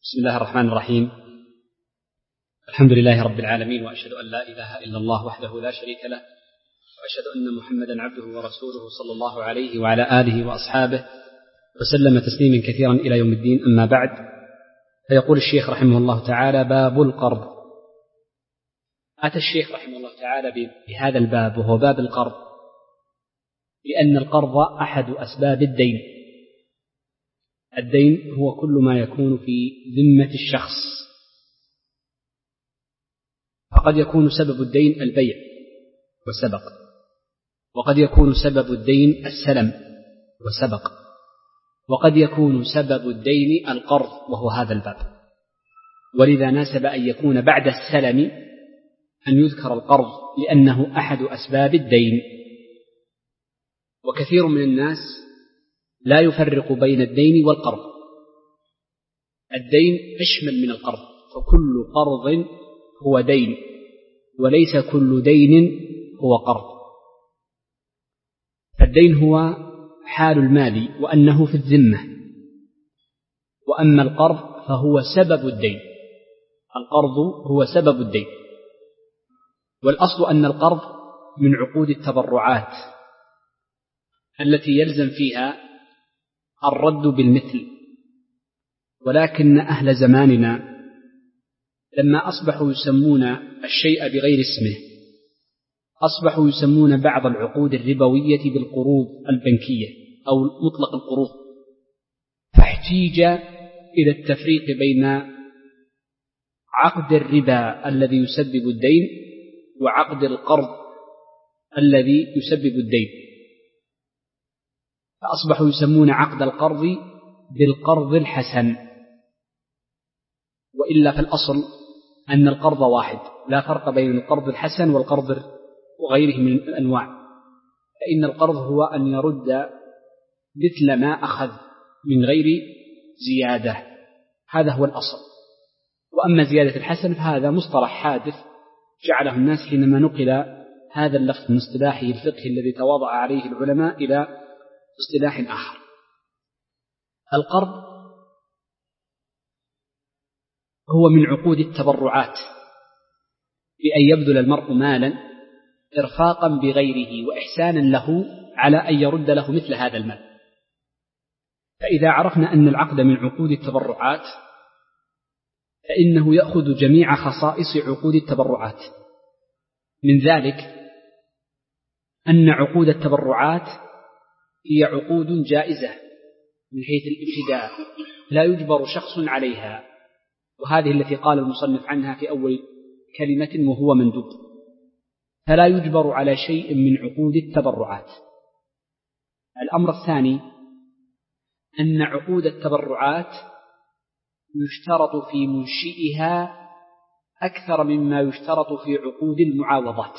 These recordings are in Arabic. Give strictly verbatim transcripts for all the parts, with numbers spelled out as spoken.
بسم الله الرحمن الرحيم. الحمد لله رب العالمين، وأشهد أن لا إله إلا الله وحده لا شريك له، وأشهد أن محمدا عبده ورسوله صلى الله عليه وعلى آله وأصحابه وسلم تسليما كثيرا إلى يوم الدين. أما بعد، فيقول الشيخ رحمه الله تعالى: باب القرض. أتى الشيخ رحمه الله تعالى بهذا الباب وهو باب القرض لأن القرض أحد أسباب الدين. الدين هو كل ما يكون في ذمة الشخص، فقد يكون سبب الدين البيع وسبق، وقد يكون سبب الدين السلم وسبق، وقد يكون سبب الدين القرض وهو هذا الباب. ولذا ناسب أن يكون بعد السلم أن يذكر القرض لأنه أحد أسباب الدين. وكثير من الناس لا يفرق بين الدين والقرض. الدين أشمل من القرض، فكل قرض هو دين، وليس كل دين هو قرض. فالدين هو حال المال وأنه في الذمة، وأما القرض فهو سبب الدين. القرض هو سبب الدين، والأصل أن القرض من عقود التبرعات التي يلزم فيها الرد بالمثل. ولكن أهل زماننا لما أصبحوا يسمون الشيء بغير اسمه، أصبحوا يسمون بعض العقود الربوية بالقروض البنكية أو مطلق القروض، فاحتيج إلى التفريق بين عقد الربا الذي يسبب الدين وعقد القرض الذي يسبب الدين، فأصبحوا يسمون عقد القرض بالقرض الحسن، وإلا في الأصل أن القرض واحد، لا فرق بين القرض الحسن والقرض وغيره من الأنواع. فإن القرض هو أن يرد مثل ما أخذ من غير زيادة، هذا هو الأصل. وأما زيادة الحسن فهذا مصطلح حادث جعله الناس حينما نقل هذا اللفظ من اصطلاحه الفقهي الذي تواضع عليه العلماء إلى اصطلاح آخر. القرض هو من عقود التبرعات، بأن يبذل المرء مالا إرفاقا بغيره وإحسانا له على أن يرد له مثل هذا المال. فإذا عرفنا أن العقد من عقود التبرعات فإنه يأخذ جميع خصائص عقود التبرعات. من ذلك أن عقود التبرعات هي عقود جائزة من حيث الابتداء، لا يجبر شخص عليها، وهذه التي قال المصنف عنها في أول كلمة وهو مندوب، فلا يجبر على شيء من عقود التبرعات. الأمر الثاني أن عقود التبرعات يشترط في منشئها أكثر مما يشترط في عقود المعاوضات،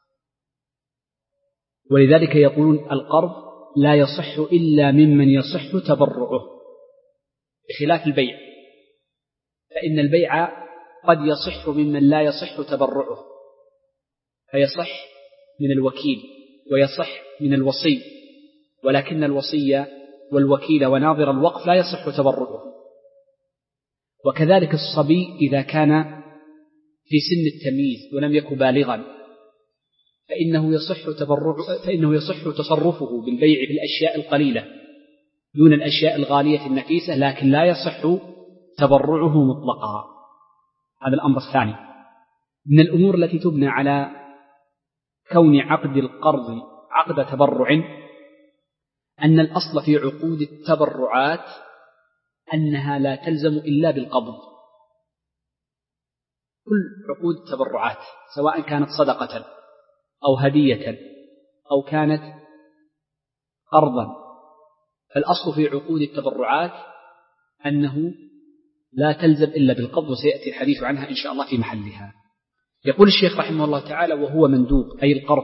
ولذلك يقولون القرض لا يصح إلا ممن يصح تبرعه، بخلاف البيع، فإن البيع قد يصح ممن لا يصح تبرعه، فيصح من الوكيل ويصح من الوصي، ولكن الوصي والوكيل وناظر الوقف لا يصح تبرعه. وكذلك الصبي إذا كان في سن التمييز ولم يكن بالغا فإنه يصح تبرع فإنه يصح تصرفه بالبيع بالأشياء القليلة دون الأشياء الغالية النفيسة، لكن لا يصح تبرعه مطلقا. هذا الأمر الثاني. من الأمور التي تبنى على كون عقد القرض عقد تبرع أن الأصل في عقود التبرعات أنها لا تلزم إلا بالقبض. كل عقود التبرعات سواء كانت صدقة أو هدية أو كانت قرضا، فالأصل في عقود التبرعات أنه لا تلزم إلا بالقبض، وسيأتي الحديث عنها إن شاء الله في محلها. يقول الشيخ رحمه الله تعالى: وهو مندوب أي القرض،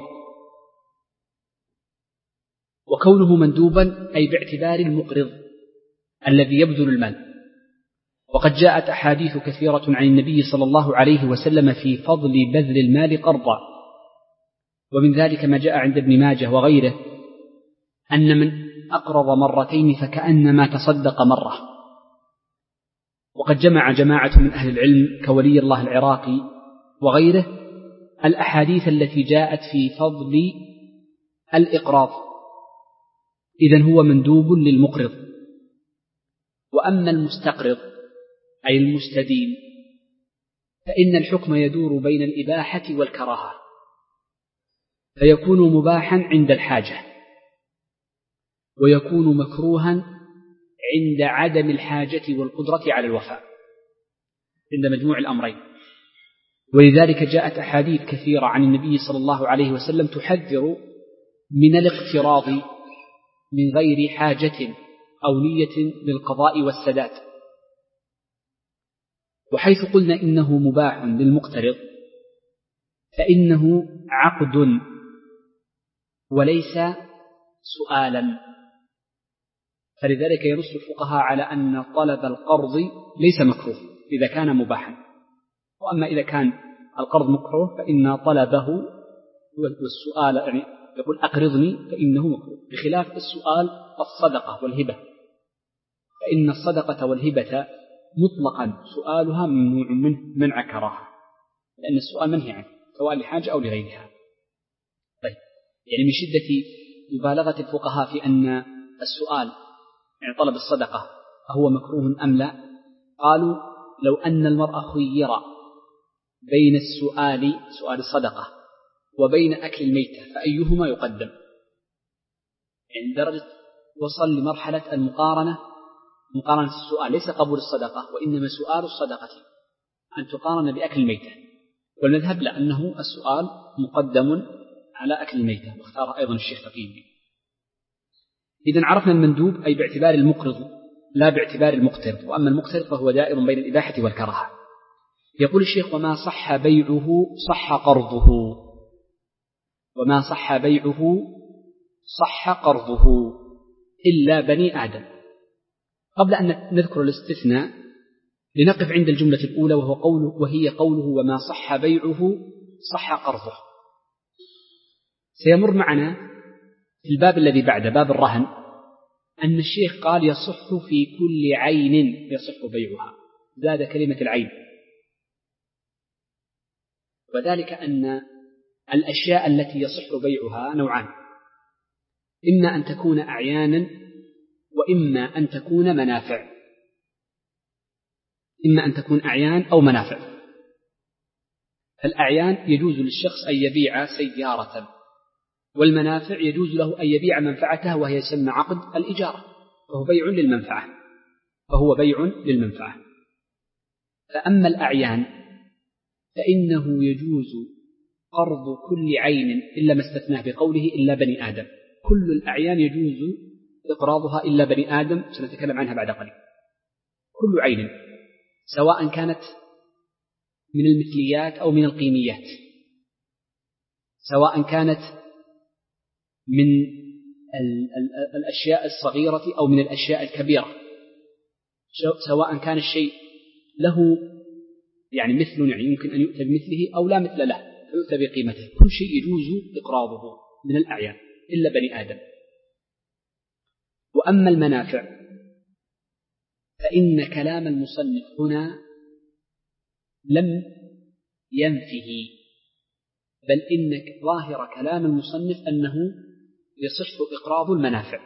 وكونه مندوبا أي باعتبار المقرض الذي يبذل المال. وقد جاءت أحاديث كثيرة عن النبي صلى الله عليه وسلم في فضل بذل المال قرضا، ومن ذلك ما جاء عند ابن ماجه وغيره أن من أقرض مرتين فكأنما تصدق مرة. وقد جمع جماعة من أهل العلم كولي الله العراقي وغيره الأحاديث التي جاءت في فضل الإقراض، إذن هو مندوب للمقرض. وأما المستقرض أي المستدين فإن الحكم يدور بين الإباحة والكراهة، فيكون مباحا عند الحاجة ويكون مكروها عند عدم الحاجة والقدرة على الوفاء، عند مجموع الأمرين. ولذلك جاءت أحاديث كثيرة عن النبي صلى الله عليه وسلم تحذر من الاقتراض من غير حاجة أو نية للقضاء والسداد. وحيث قلنا إنه مباح للمقترض فإنه عقد وليس سؤالا، فلذلك ينص الفقهاء على أن طلب القرض ليس مكروه إذا كان مباحا، وأما إذا كان القرض مكروه فإن طلبه والسؤال، يعني يقول أقرضني، فإنه مكروه، بخلاف السؤال الصدقة والهبة، فإن الصدقة والهبة مطلقا سؤالها ممنوع منه منع كراهة، لأن السؤال منهي عنه سواء لحاجة أو لغيرها. طيب، يعني من شدة مبالغة الفقهاء في أن السؤال يعني طلب الصدقة هو مكروه أم لا، قالوا لو أن المرأة خير بين السؤال سؤال الصدقة وبين أكل الميتة فأيهما يقدم، يعني درجة وصل لمرحلة المقارنة، مقارنة السؤال ليس قبول الصدقة وإنما سؤال الصدقة أن تقارن بأكل الميتة، والمذهب لأنه السؤال مقدم على أكل الميتة، واختار أيضا الشيخ تقييم. إذن عرفنا المندوب أي باعتبار المقرض لا باعتبار المقترض، وأما المقترض فهو دائر بين الإباحة والكراهة. يقول الشيخ وما صح بيعه صح قرضه، وما صح بيعه صح قرضه إلا بني آدم. قبل أن نذكر الاستثناء لنقف عند الجملة الأولى وهو قوله وهي قوله وما صح بيعه صح قرضه. سيمر معنا في الباب الذي بعد باب الرهن أن الشيخ قال يصح في كل عين يصح بيعها، زاد كلمة العين، وذلك أن الأشياء التي يصح بيعها نوعان، إما أن تكون أعيانا وإما أن تكون منافع، إما أن تكون أعيان أو منافع. الأعيان يجوز للشخص أن يبيع سيارة، والمنافع يجوز له أن يبيع منفعته وهي يسمى عقد الإجارة، فهو بيع للمنفعة فهو بيع للمنفعة. فأما الأعيان فإنه يجوز قرض كل عين إلا ما استثناه بقوله إلا بني آدم، كل الأعيان يجوز إقراضها إلا بني آدم، سنتكلم عنها بعد قليل. كل عين سواء كانت من المثليات أو من القيميات، سواء كانت من الأشياء الصغيرة أو من الأشياء الكبيرة، سواء كان الشيء له يعني مثل يعني يمكن أن يؤتى بمثله أو لا مثل له فيؤتى بقيمته، كل شيء يجوز إقراضه من الأعيان إلا بني آدم. وأما المنافع فإن كلام المصنف هنا لم ينفه، بل إن ظاهر كلام المصنف أنه يصح إقراض المنافع.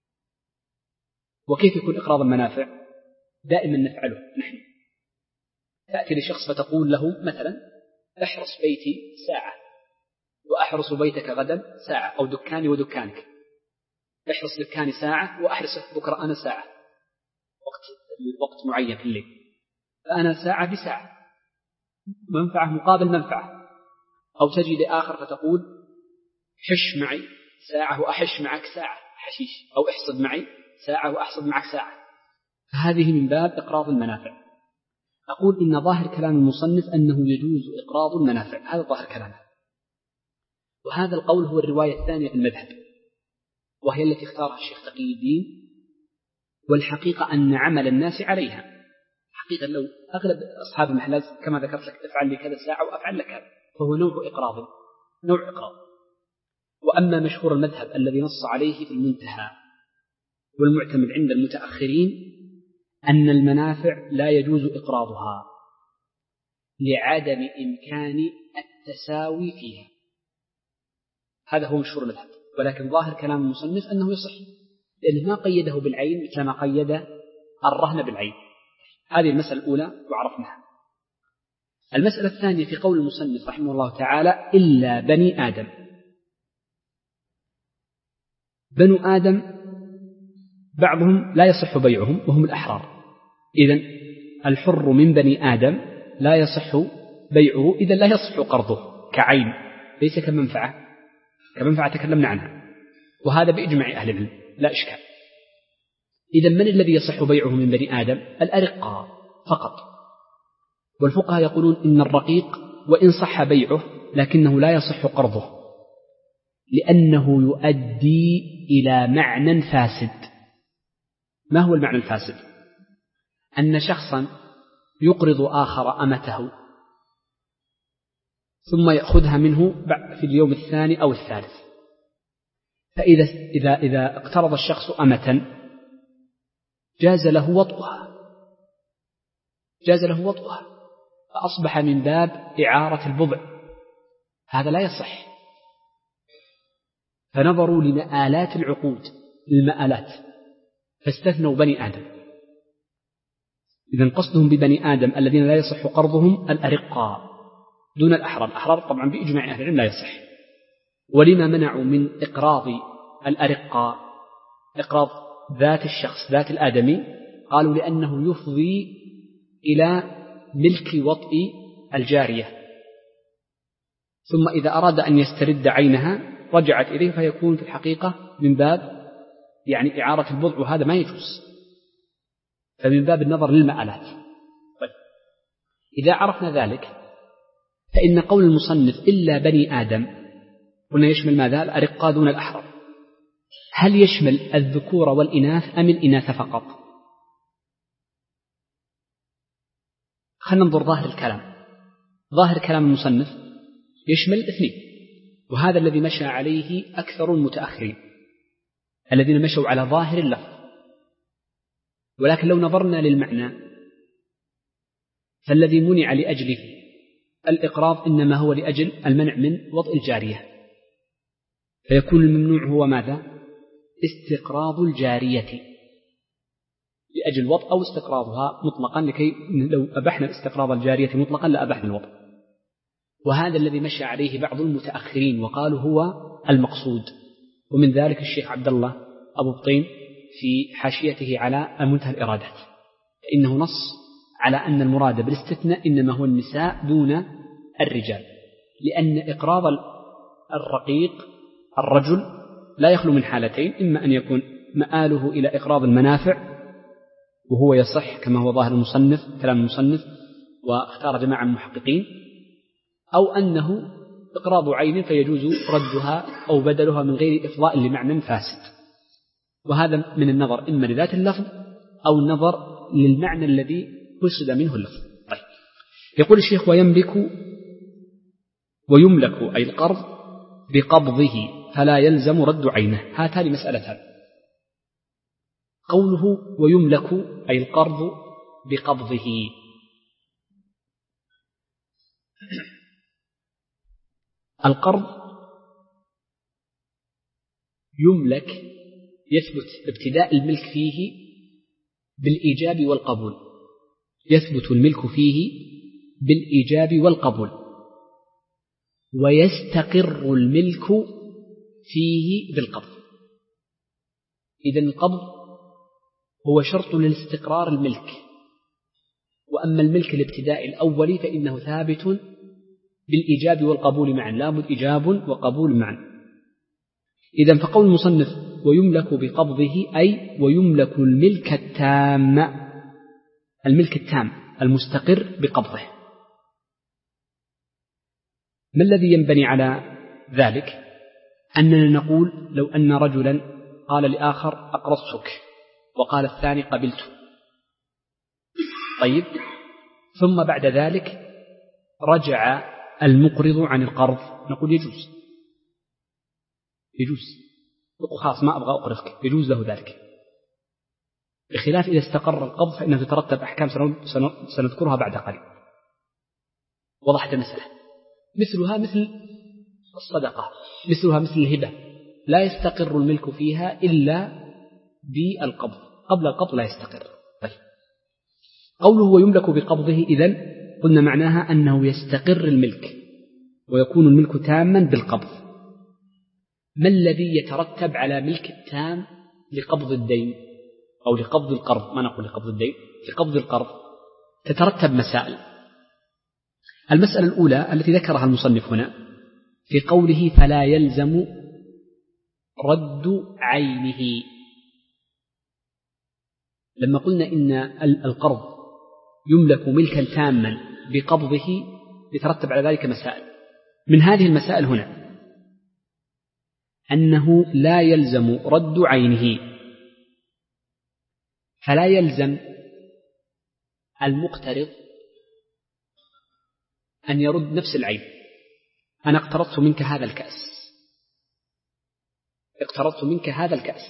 وكيف يكون إقراض المنافع؟ دائما نفعله نحن، تأتي لشخص فتقول له مثلا احرس بيتي ساعة وأحرس بيتك غدا ساعة، أو دكاني ودكانك، احرس دكاني ساعة وأحرس بكرة أنا ساعة، وقت وقت معين في الليل، فأنا ساعة بساعة، منفعة مقابل منفعة. أو تجد آخر فتقول حش معي ساعة وأحش معك ساعة حشيش، أو احصد معي ساعة وأحصد معك ساعة، فهذه من باب إقراض المنافع. أقول إن ظاهر كلام المصنف أنه يجوز إقراض المنافع، هذا ظاهر كلامه، وهذا القول هو الرواية الثانية في المذهب، وهي التي اختارها الشيخ تقي الدين. والحقيقة أن عمل الناس عليها، حقيقة لو أغلب أصحاب المحلات كما ذكرت لك افعل لي كذا ساعة وأفعل لك هذا، فهو نوع إقراض نوع إقراض. وأما مشهور المذهب الذي نص عليه في المنتهى والمعتمد عند المتأخرين أن المنافع لا يجوز إقراضها لعدم إمكان التساوي فيها. هذا هو مشهور المذهب، ولكن ظاهر كلام المصنف أنه يصح، لأنه ما قيده بالعين مثل ما قيد الرهن بالعين. هذه المسألة الأولى وعرفناها. المسألة الثانية في قول المصنف رحمه الله تعالى إلا بني آدم. بنو آدم بعضهم لا يصح بيعهم وهم الأحرار، إذن الحر من بني آدم لا يصح بيعه، إذن لا يصح قرضه كعين، ليس كمنفعة. كمنفعة تكلمنا عنها، وهذا بإجماع أهل العلم لا إشكال. إذن من الذي يصح بيعه من بني آدم؟ الأرقاء فقط. والفقهاء يقولون إن الرقيق وإن صح بيعه لكنه لا يصح قرضه، لأنه يؤدي إلى معنى فاسد. ما هو المعنى الفاسد؟ أن شخصا يقرض آخر أمته ثم يأخذها منه في اليوم الثاني أو الثالث، فإذا إذا إذا اقترض الشخص أمة جاز له وطئها جاز له وطئها فأصبح من باب إعارة البضع، هذا لا يصح. فنظروا لمآلات العقود المآلات فاستثنوا بني آدم. إذن قصدهم ببني آدم الذين لا يصح قرضهم الأرقاء دون الأحرار. الأحرار طبعا بإجماع أهل العلم لا يصح. ولما منعوا من إقراض الأرقاء إقراض ذات الشخص ذات الآدمي؟ قالوا لأنه يفضي إلى ملك وطئ الجارية، ثم إذا أراد أن يسترد عينها رجعت إليه، فيكون في الحقيقة من باب يعني إعارة البضع، وهذا ما يجوز، فمن باب النظر للمآلات. طيب، إذا عرفنا ذلك فإن قول المصنف إلا بني آدم قلنا يشمل ماذا؟ الأرقاء دون الأحرار. هل يشمل الذكور والإناث أم الإناث فقط؟ خلنا ننظر ظاهر الكلام. ظاهر كلام المصنف يشمل اثنين، وهذا الذي مشى عليه أكثر المتأخرين الذين مشوا على ظاهر اللفظ. ولكن لو نظرنا للمعنى فالذي منع لأجله الإقراض إنما هو لأجل المنع من وطئ الجارية، فيكون الممنوع هو ماذا؟ استقراض الجارية لأجل الوطء أو استقراضها مطلقا، لكي لو أبحنا استقراض الجارية مطلقا لأبحنا الوطء. وهذا الذي مشى عليه بعض المتأخرين وقالوا هو المقصود، ومن ذلك الشيخ عبد الله أبو بطين في حاشيته على منتهى الإرادات، فإنه نص على أن المراد بالاستثناء إنما هو النساء دون الرجال، لأن إقراض الرقيق الرجل لا يخلو من حالتين: إما أن يكون مآله إلى إقراض المنافع وهو يصح كما هو ظاهر المصنف كلام المصنف واختار جماعة من المحققين، أو أنه إقراض عين فيجوز ردها أو بدلها من غير إفضاء لمعنى فاسد. وهذا من النظر إما لذات اللفظ أو النظر للمعنى الذي قصد منه اللفظ. طيب، يقول الشيخ ويملك ويملك أي القرض بقبضه فلا يلزم رد عينه. هاتان مسألتان. قوله ويملك أي القرض بقبضه، القرض يملك يثبت ابتداء الملك فيه بالإيجاب والقبول، يثبت الملك فيه بالإيجاب والقبول، ويستقر الملك فيه بالقبض. إذن القبض هو شرط لاستقرار الملك، وأما الملك الابتدائي الأولي فإنه ثابت بالإيجاب والقبول معا، لا بد إيجاب وقبول معا. إذن فقول المصنف ويملك بقبضه أي ويملك الملك التام، الملك التام المستقر بقبضه. ما الذي ينبني على ذلك؟ أننا نقول لو أن رجلا قال لآخر أقرضتك وقال الثاني قبلت، طيب، ثم بعد ذلك رجع المقرض عن القرض، نقول يجوز يجوز خلاص ما أبغى أقرضك، يجوز له ذلك. بخلاف إذا استقر القبض فإنه تترتب أحكام سنذكرها بعد قليل. وضحت المسألة. مثلها مثل الصدقة، مثلها مثل الهبة، لا يستقر الملك فيها إلا بالقبض، قبل القبض لا يستقر. طيب. قوله ويملك بقبضه، إذن قلنا معناها أنه يستقر الملك ويكون الملك تاما بالقبض. ما الذي يترتب على ملك التام لقبض الدين أو لقبض القرض؟ ما نقول لقبض الدين، لقبض القرض تترتب مسائل. المسألة الأولى التي ذكرها المصنف هنا في قوله فلا يلزم رد عينه. لما قلنا إن القرض يملك ملكا تاما بقبضه يترتب على ذلك مسائل. من هذه المسائل هنا أنه لا يلزم رد عينه، فلا يلزم المقترض أن يرد نفس العين. أنا اقترضت منك هذا الكأس، اقترضت منك هذا الكأس،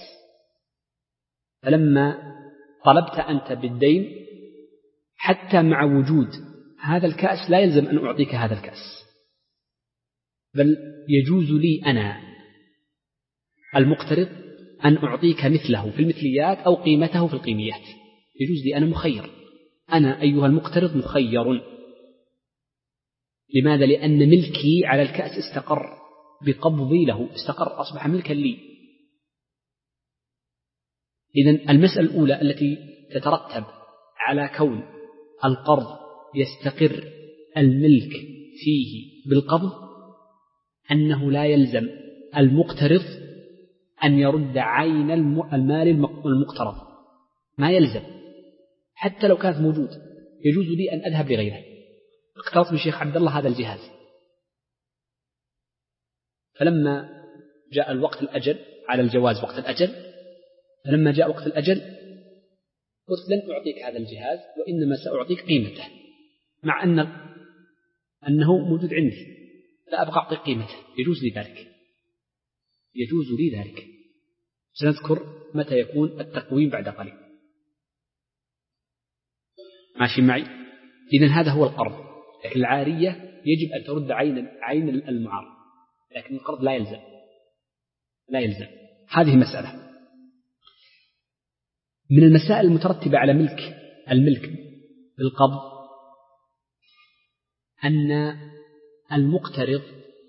فلما طلبت أنت بالدين حتى مع وجود هذا الكأس لا يلزم أن أعطيك هذا الكأس، بل يجوز لي أنا المقترض أن أعطيك مثله في المثليات أو قيمته في القيميات. يجوز لي، أنا مخير، أنا أيها المقترض مخير. لماذا؟ لأن ملكي على الكأس استقر بقبضي له، استقر، أصبح ملكا لي. إذن المسألة الأولى التي تترتب على كون القرض يستقر الملك فيه بالقبض أنه لا يلزم المقترض أن يرد عين المال المقترض، ما يلزم حتى لو كانت موجود. يجوز لي أن أذهب لغيره. اقترضت من شيخ عبد الله هذا الجهاز، فلما جاء الوقت الأجل على الجواز وقت الأجل، فلما جاء وقت الأجل قلت لن أعطيك هذا الجهاز وإنما سأعطيك قيمته، مع أن أنه موجود عندي، لا أبقى أعطيك قيمته. يجوز لي ذلك، يجوز لي ذلك. سنذكر متى يكون التقويم بعد قليل. ماشي معي؟ إذن هذا هو القرض. لكن العارية يجب أن ترد عين عين المعارض، لكن القرض لا يلزم، لا يلزم. هذه مسألة. من المسائل المترتبة على ملك الملك بالقبض أن المقترض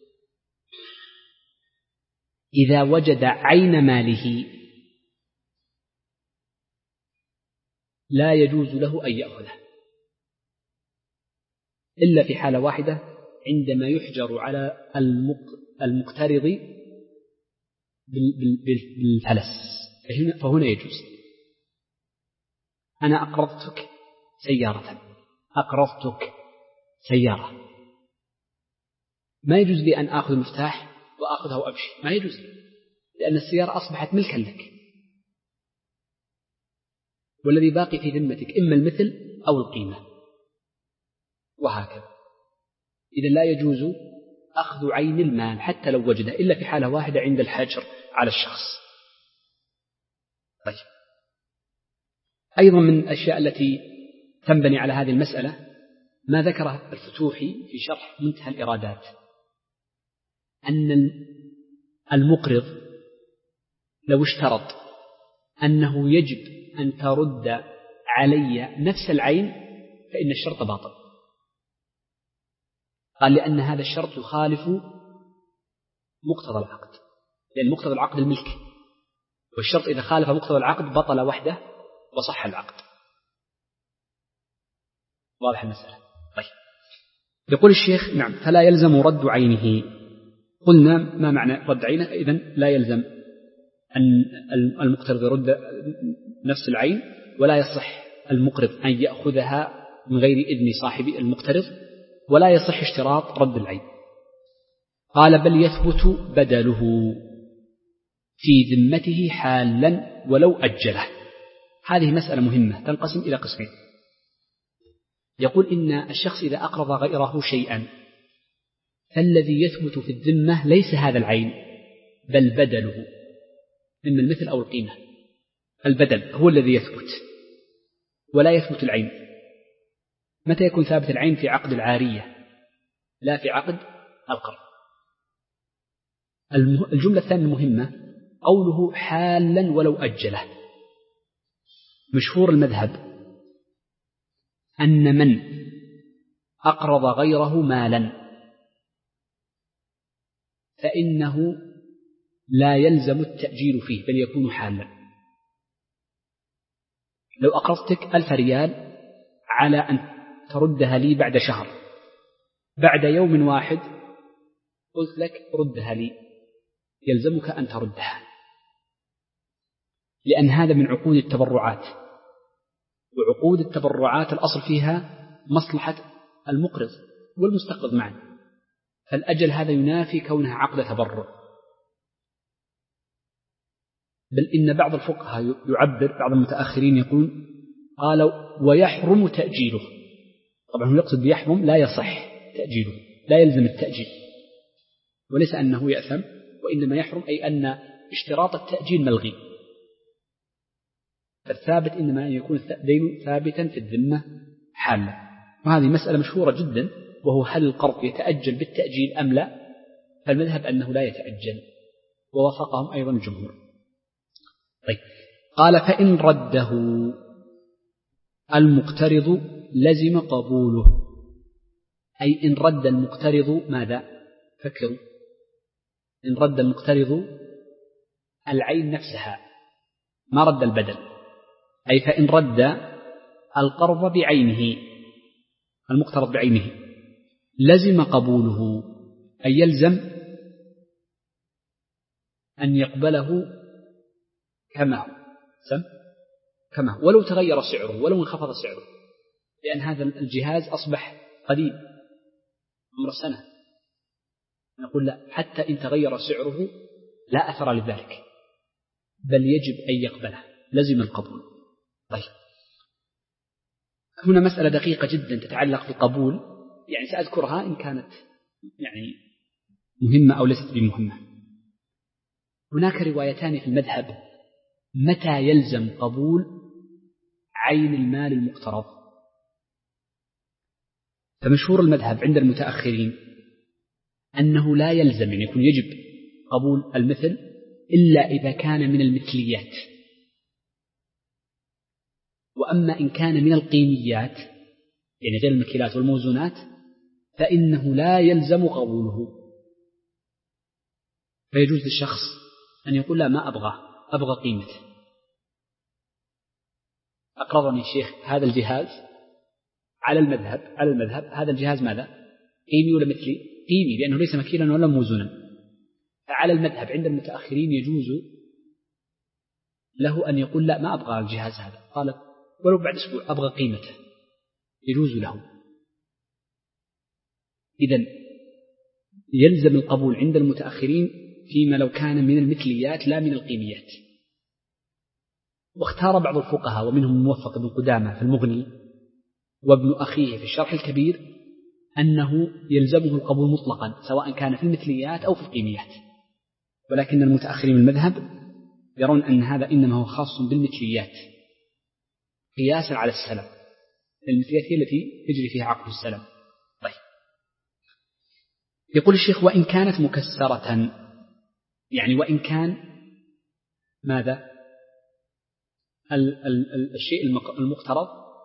إذا وجد عين ماله لا يجوز له أن يأخذه إلا في حالة واحدة، عندما يحجر على المقترض بالفلس، فهنا يجوز. أنا أقرضتك سيارة، أقرضتك سيارة، ما يجوز لي أن آخذ المفتاح وآخذها وأمشي، ما يجوز لي، لأن السيارة أصبحت ملكا لك، والذي باقي في ذمتك إما المثل أو القيمة، وهكذا. إذا لا يجوز أخذ عين المال حتى لو وجده إلا في حالة واحدة، عند الحجر على الشخص. طيب. أيضا من الأشياء التي تنبني على هذه المسألة ما ذكره الفتوحي في شرح منتهى الإرادات، أن المقرض لو اشترط أنه يجب أن ترد علي نفس العين فإن الشرط باطل. قال لأن هذا الشرط يخالف مقتضى العقد، لأن مقتضى العقد الملك، والشرط إذا خالف مقتضى العقد بطل وحده وصح العقد. واضح المسألة؟ طيب. يقول الشيخ نعم فلا يلزم رد عينه. قلنا ما معنى رد عينه؟ إذن لا يلزم أن المقترض يرد نفس العين، ولا يصح المقرض أن يأخذها من غير إذن صاحب المقترض، ولا يصح اشتراط رد العين. قال بل يثبت بدله في ذمته حالا ولو أجله. هذه مسألة مهمة تنقسم إلى قسمين. يقول إن الشخص إذا أقرض غيره شيئا فالذي يثبت في الذمة ليس هذا العين بل بدله، إما المثل أو القيمة. البدل هو الذي يثبت ولا يثبت العين. متى يكون ثابت العين؟ في عقد العارية لا في عقد القرض. الجملة الثانية المهمة قوله حالا ولو أجله. مشهور المذهب أن من أقرض غيره مالا فإنه لا يلزم التأجيل فيه بل يكون حالا. لو أقرضتك ألف ريال على أن تردها لي بعد شهر، بعد يوم واحد قلت لك ردها لي، يلزمك أن تردها، لأن هذا من عقود التبرعات، وعقود التبرعات الأصل فيها مصلحة المقرض والمستقرض معا، فالأجل هذا ينافي كونها عقد تبرع. بل إن بعض الفقهاء يعبر، بعض المتأخرين يقول قالوا ويحرم تأجيله. طبعا هو يقصد بيحرم لا يصح تأجيله، لا يلزم التأجيل، وليس أنه يأثم، وإنما يحرم أي أن اشتراط التأجيل ملغي. فالثابت إنما أن يكون الدين ثابتا في الذمة حالا. وهذه مسألة مشهورة جدا، وهو هل القرض يتأجل بالتأجيل أم لا؟ فالمذهب أنه لا يتأجل، ووافقهم أيضا الجمهور. طيب، قال فإن رده المقترض لزم قبوله. أي إن رد المقترض ماذا؟ فكروا، إن رد المقترض العين نفسها ما رد البدل، أي فإن رد القرض بعينه، المقترض بعينه، لزم قبوله، أي يلزم أن يقبله كما هو سم كما هو، ولو تغير سعره ولو انخفض سعره، لأن هذا الجهاز أصبح قديم عمر سنة. نقول لا، حتى إن تغير سعره لا أثر لذلك، بل يجب أن يقبله، لزم القبول. طيب، هنا مسألة دقيقة جدا تتعلق بالقبول، يعني سأذكرها إن كانت يعني مهمة أو ليست بمهمة. هناك روايتان في المذهب متى يلزم قبول عين المال المقترض. فمشهور المذهب عند المتأخرين أنه لا يلزم، يعني يكون يجب قبول المثل إلا إذا كان من المثليات، وأما إن كان من القيميات يعني غير المكيلات والموزونات فإنه لا يلزم قبوله. فيجوز للشخص أن يقول لا، ما أبغى أبغى قيمته، أقرضني الشيخ هذا الجهاز على المذهب على المذهب هذا الجهاز ماذا؟ قيمي ولا مثلي؟ قيمي، لأنه ليس مكيلا ولا موزونا. فعلى المذهب عند المتأخرين يجوز له أن يقول لا، ما أبغى الجهاز هذا، قال ولو بعد أسبوع أبغى قيمته، يجوز له. إذن يلزم القبول عند المتأخرين فيما لو كان من المثليات لا من القيميات. واختار بعض الفقهاء ومنهم الموفق بن قدامة في المغني وابن أخيه في الشرح الكبير أنه يلزمه القبول مطلقا سواء كان في المثليات أو في القيميات، ولكن المتأخرين من المذهب يرون أن هذا إنما هو خاص بالمثليات قياسا على السلم، المثليات هي التي يجري فيها عقد السلم. طيب، يقول الشيخ وإن كانت مكسرة، يعني وإن كان ماذا؟ ال ال ال الشيء المقترض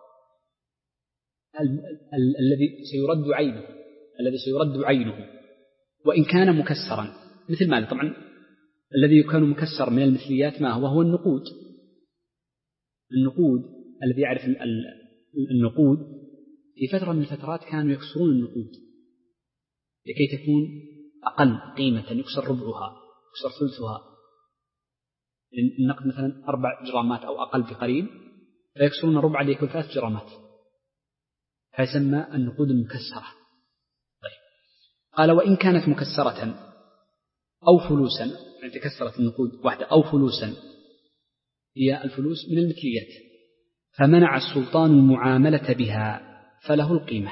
الذي سيرد عينه الذي سيرد عينه وإن كان مكسرا، مثل ماذا؟ طبعا الذي يكون مكسر من المثليات ما هو؟ هو النقود. النقود الذي يعرف النقود في فترة من الفترات كانوا يكسرون النقود لكي تكون أقل قيمة، يكسر ربعها، يكسر ثلثها. النقد مثلا أربع جرامات أو أقل بقليل، فيكسرون الربع ليكون ثلاث جرامات، فيسمى النقود المكسرة. طيب، قال وإن كانت مكسرة أو فلوسا، يعني تكسرت النقود واحدة أو فلوسا، هي الفلوس من المثليات، فمنع السلطان المعاملة بها فله القيمة.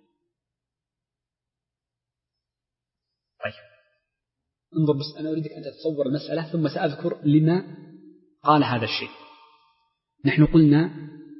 طيب، انظر بس، أنا أريدك أن تتصور المسألة ثم سأذكر لما قال هذا الشيء. نحن قلنا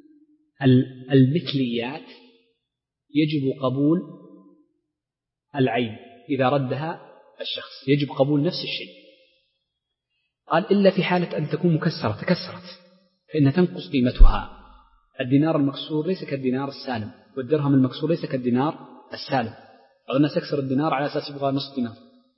المثليات يجب قبول العين إذا ردها الشخص، يجب قبول نفس الشيء. قال إلا في حالة أن تكون مكسرة تكسرت فإنها تنقص قيمتها. الدينار المكسور ليس كالدينار السالم، والدرهم المكسور ليس كالدينار السالم. بعض الناس يكسر الدينار على أساس يبغى نصف دينار،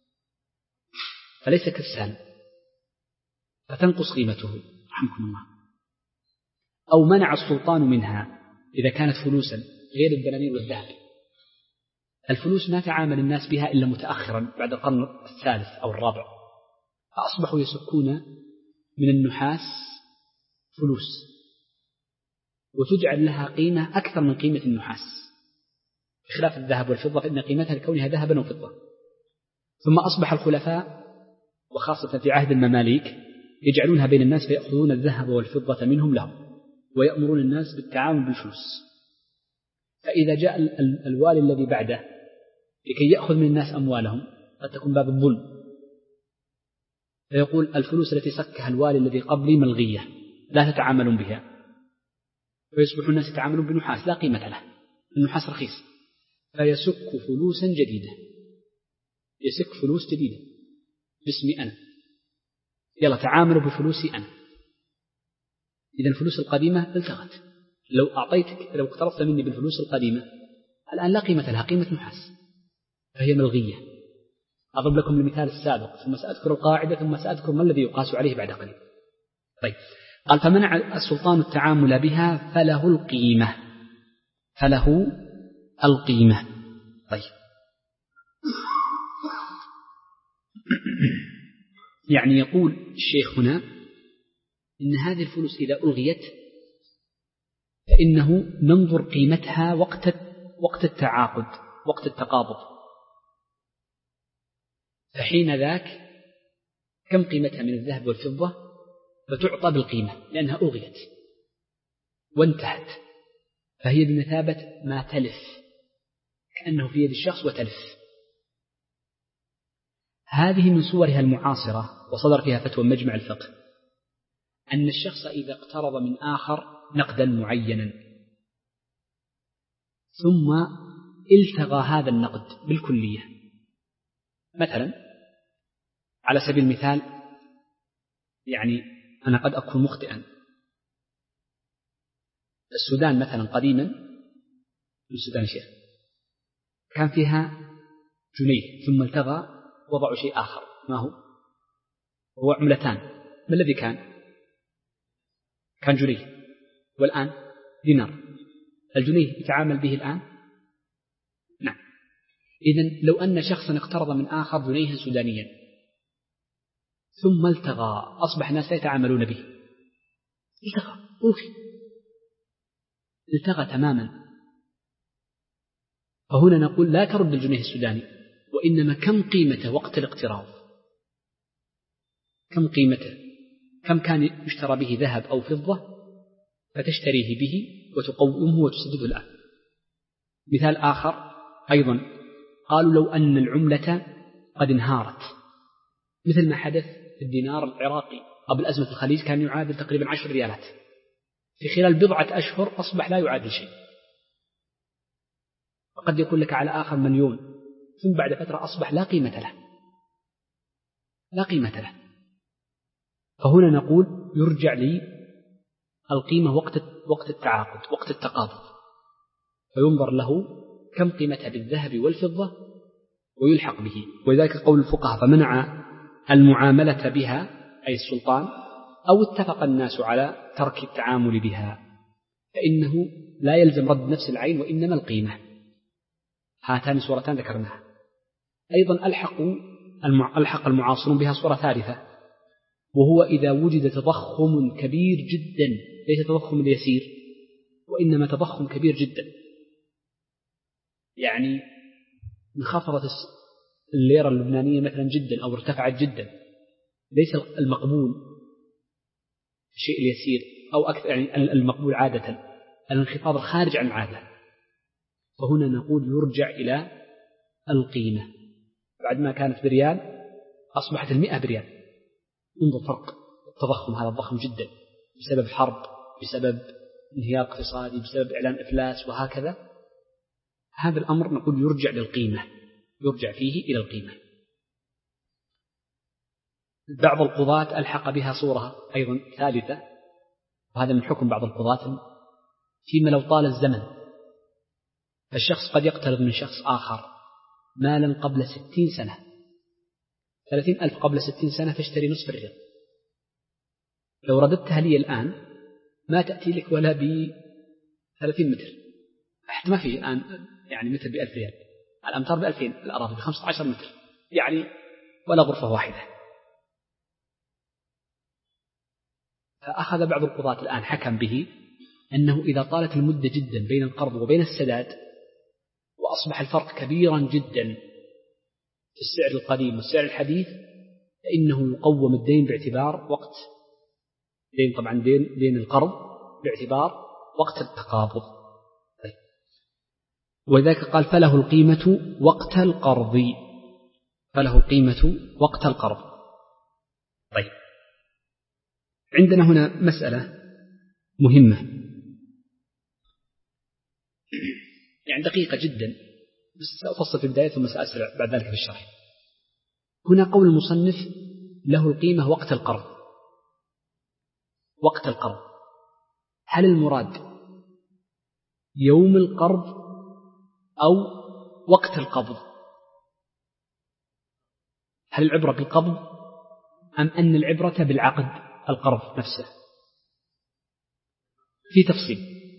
فليس كالسالم، فتنقص قيمته رحمكم الله. أو منع السلطان منها إذا كانت فلوسا غير الدنانير والذهب. الفلوس ما تعامل الناس بها إلا متأخرا بعد القرن الثالث أو الرابع، فأصبحوا يسكون من النحاس فلوس وتجعل لها قيمة أكثر من قيمة النحاس، بخلاف الذهب والفضة فإن قيمتها لكونها ذهبا وفضة. ثم أصبح الخلفاء وخاصة في عهد المماليك يجعلونها بين الناس فيأخذون الذهب والفضة منهم لهم ويأمرون الناس بالتعامل بالفلوس. فإذا جاء الوالي الذي بعده لكي يأخذ من الناس أموالهم قد تكون باب الظلم، فيقول الفلوس التي سكها الوالي الذي قبلي ملغية لا تتعاملون بها، فيصبح الناس يتعاملون بنحاس لا قيمة له، النحاس رخيص، فيسك فلوسا جديدة، يسك فلوس جديدة باسمي أنا، يلا تعاملوا بفلوسي أنا. إذا الفلوس القديمة التغت، لو أعطيتك لو اقترضت مني بالفلوس القديمة الآن لا قيمة لها، قيمة نحاس، فهي ملغية. أضرب لكم المثال السابق ثم سأذكر القاعدة ثم سأذكر ما الذي يقاس عليه بعد قليل. طيب، قال فمنع السلطان التعامل بها فله القيمة، فله القيمة. طيب يعني يقول الشيخ هنا إن هذه الفلوس إذا ألغيت فإنه ننظر قيمتها وقت وقت التعاقد وقت التقابض، فحين ذاك كم قيمتها من الذهب والفضة فتعطى بالقيمة لأنها ألغيت وانتهت، فهي بمثابة ما تلف، كأنه في يد الشخص وتلف. هذه من صورها المعاصرة وصدر فيها فتوى مجمع الفقه أن الشخص إذا اقترض من آخر نقدا معينا ثم التغى هذا النقد بالكلية، مثلا على سبيل المثال، يعني أنا قد أكون مخطئا، السودان مثلا قديما، السودان شيخ كان فيها جنيه ثم التغى وضعوا شيء آخر، ما هو هو عملتان، ما الذي كان كان جنيه والآن دينار، الجنيه يتعامل به الآن؟ نعم. إذن لو أن شخصا اقترض من آخر جنيها سودانيا ثم التغى أصبح الناس لا يتعاملون به، التغى أوكي التغى تماما. فهنا نقول لا ترد الجنيه السوداني، وإنما كم قيمته وقت الاقتراض، كم قيمته، كم كان يشترى به ذهب أو فضة فتشتريه به وتقومه وتسدده الآن. مثال آخر أيضا قالوا لو أن العملة قد انهارت مثل ما حدث في الدينار العراقي قبل أزمة الخليج كان يعادل تقريبا عشر ريالات، في خلال بضعة أشهر أصبح لا يعادل شيء، وقد يكون لك على آخر مليون ثم بعد فترة أصبح لا قيمة له، لا قيمة له. فهنا نقول يرجع لي القيمة وقت وقت التعاقد وقت التقابض، فينظر له كم قيمتها بالذهب والفضة ويلحق به. ولذلك قول الفقهاء فمنع المعاملة بها أي السلطان أو اتفق الناس على ترك التعامل بها، فإنه لا يلزم رد نفس العين وإنما القيمة. هاتان صورتان ذكرناها. أيضا ألحقوا ألحق المعاصرون بها صورة ثالثة، وهو إذا وجد تضخم كبير جدا، ليس تضخم يسير وإنما تضخم كبير جدا، يعني انخفضت الليرة اللبنانية مثلا جدا أو ارتفعت جدا، ليس المقبول الشيء اليسير أو أكثر، يعني المقبول عادة الانخفاض الخارج عن العادة. فهنا نقول يرجع إلى القيمة، بعد ما كانت بريال أصبحت المئة بريال، انظر فرق التضخم، هذا الضخم جدا بسبب حرب بسبب انهيار اقتصادي، بسبب إعلان إفلاس وهكذا، هذا الأمر نقول يرجع للقيمة، يرجع فيه إلى القيمة. بعض القضاة ألحق بها صورة أيضا ثالثة، وهذا من حكم بعض القضاة فيما لو طال الزمن، فالشخص قد يقترض من شخص آخر مالا قبل ستين سنة، ثلاثين ألف قبل ستين سنة تشتري نصف الريال، لو رددتها لي الآن ما تأتي لك ولا بثلاثين متر، حتى ما في الآن يعني متر بألف ريال، الأمتار بألفين، الأراضي بخمسة عشر متر، يعني ولا غرفة واحدة. فأخذ بعض القضاة الآن حكم به أنه إذا طالت المدة جدا بين القرض وبين السداد وأصبح الفرق كبيرا جدا في السعر القديم والسعر الحديث، فإنه يقوم الدين باعتبار وقت دين، طبعا دين, دين القرض باعتبار وقت التقابض. طيب. وذلك قال فله القيمة وقت القرض، فله القيمة وقت القرض. طيب، عندنا هنا مسألة مهمة يعني دقيقة جدا، بس سأفصل في البداية ثم سأسرع بعد ذلك في الشرح. هنا قول المصنف له القيمة وقت القرض. وقت القرض، هل المراد يوم القرض أو وقت القبض؟ هل العبرة بالقبض أم أن العبرة بالعقد القرض نفسه؟ في تفصيل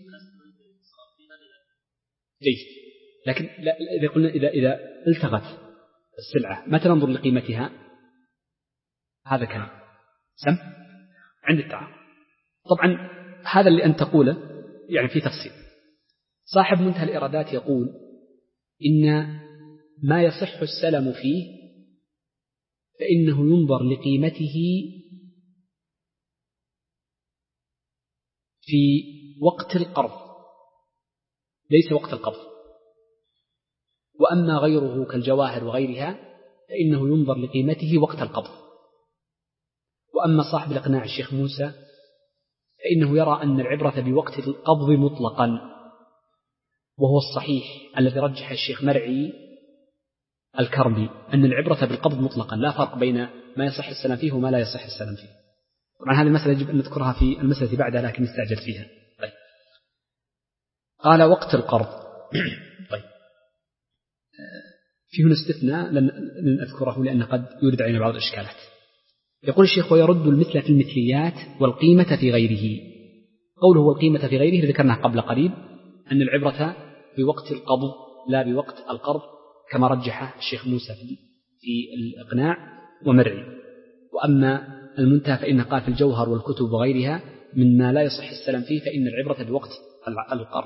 جيد، لكن لا إذا قلنا إذا إذا التغت السلعة متى ننظر لقيمتها؟ هذا كلام سم عند التعارض. طبعا هذا اللي أنت تقوله يعني في تفصيل. صاحب منتهى الإرادات يقول إن ما يصح السلم فيه فإنه ينظر لقيمته في وقت القرض ليس وقت القبض، وأما غيره كالجواهر وغيرها فإنه ينظر لقيمته وقت القبض. وأما صاحب الإقناع الشيخ موسى فإنه يرى أن العبرة بوقت القبض مطلقا، وهو الصحيح الذي رجح الشيخ مرعي الكربي أن العبرة بالقبض مطلقا، لا فرق بين ما يصح السلام فيه وما لا يصح السلام فيه. طبعا هذه المسألة يجب أن نذكرها في المسألة بعدها لكن نستعجل فيها. طيب. قال وقت القرض. طيب. في هنا استثناء لن أذكره لأن قد يورد علينا بعض الإشكالات. يقول الشيخ ويرد المثل في المثليات والقيمة في غيره. قوله والقيمة في غيره ذكرناه قبل قليل أن العبرة بوقت القبض لا بوقت القرض كما رجح الشيخ موسى في الإقناع ومرعي. وأما المنتهى فإن قال في الجوهر والكتب وغيرها مما لا يصح السلام فيه فإن العبرة بوقت القرض.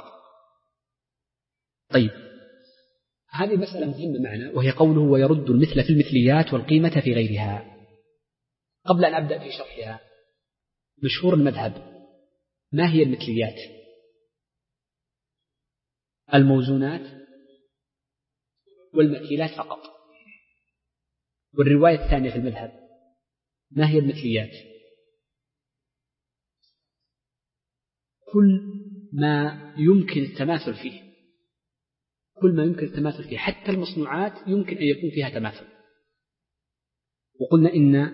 طيب، هذه مسألة مهمة معنا وهي قوله ويرد المثل في المثليات والقيمة في غيرها. قبل أن أبدأ في شرحها، مشهور المذهب ما هي المثليات؟ الموزونات والمكيلات فقط. والرواية الثانية في المذهب ما هي المثليات؟ كل ما يمكن التماثل فيه، كل ما يمكن التماثل فيه، حتى المصنوعات يمكن أن يكون فيها تماثل. وقلنا إن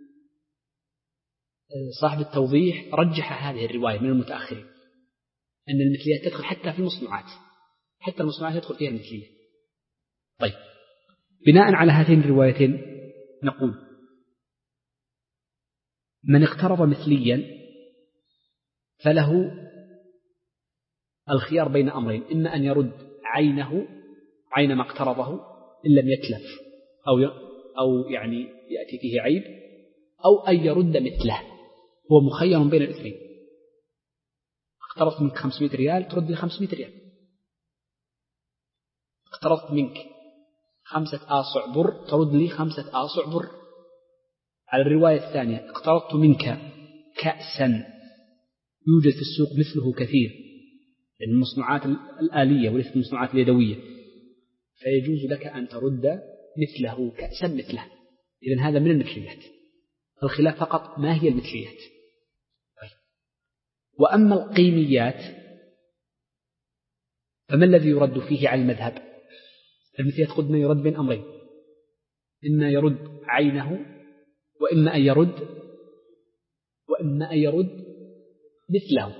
صاحب التوضيح رجح هذه الرواية من المتأخرين أن المثليات تدخل حتى في المصنوعات، حتى المصنوعات يدخل فيها المثلية. طيب، بناء على هاتين الروايتين نقول من اقترض مثليا فله الخيار بين أمرين، إما أن يرد عينه عين ما اقترضه إن لم يتلف أو أو يعني يأتي فيه عيب، أو أن يرد مثله. هو مخير بين الاثنين. اقترضت منك خمسمائة ريال ترد لي خمسمائة ريال، اقترضت منك خمسة آصع بر ترد لي خمسة آصع بر. على الرواية الثانية اقترضت منك كأسا يوجد في السوق مثله كثير، لأن المصنوعات الآلية وليست المصنوعات اليدوية، فيجوز لك أن ترد مثله كأسا مثله. إذن هذا من المثليات. الخلاف فقط ما هي المثليات. طيب. وأما القيميات فما الذي يرد فيه على المذهب؟ المثليات قلنا يرد بين أمرين، إما يرد عينه وإما أن يرد وإما أن يرد مثله.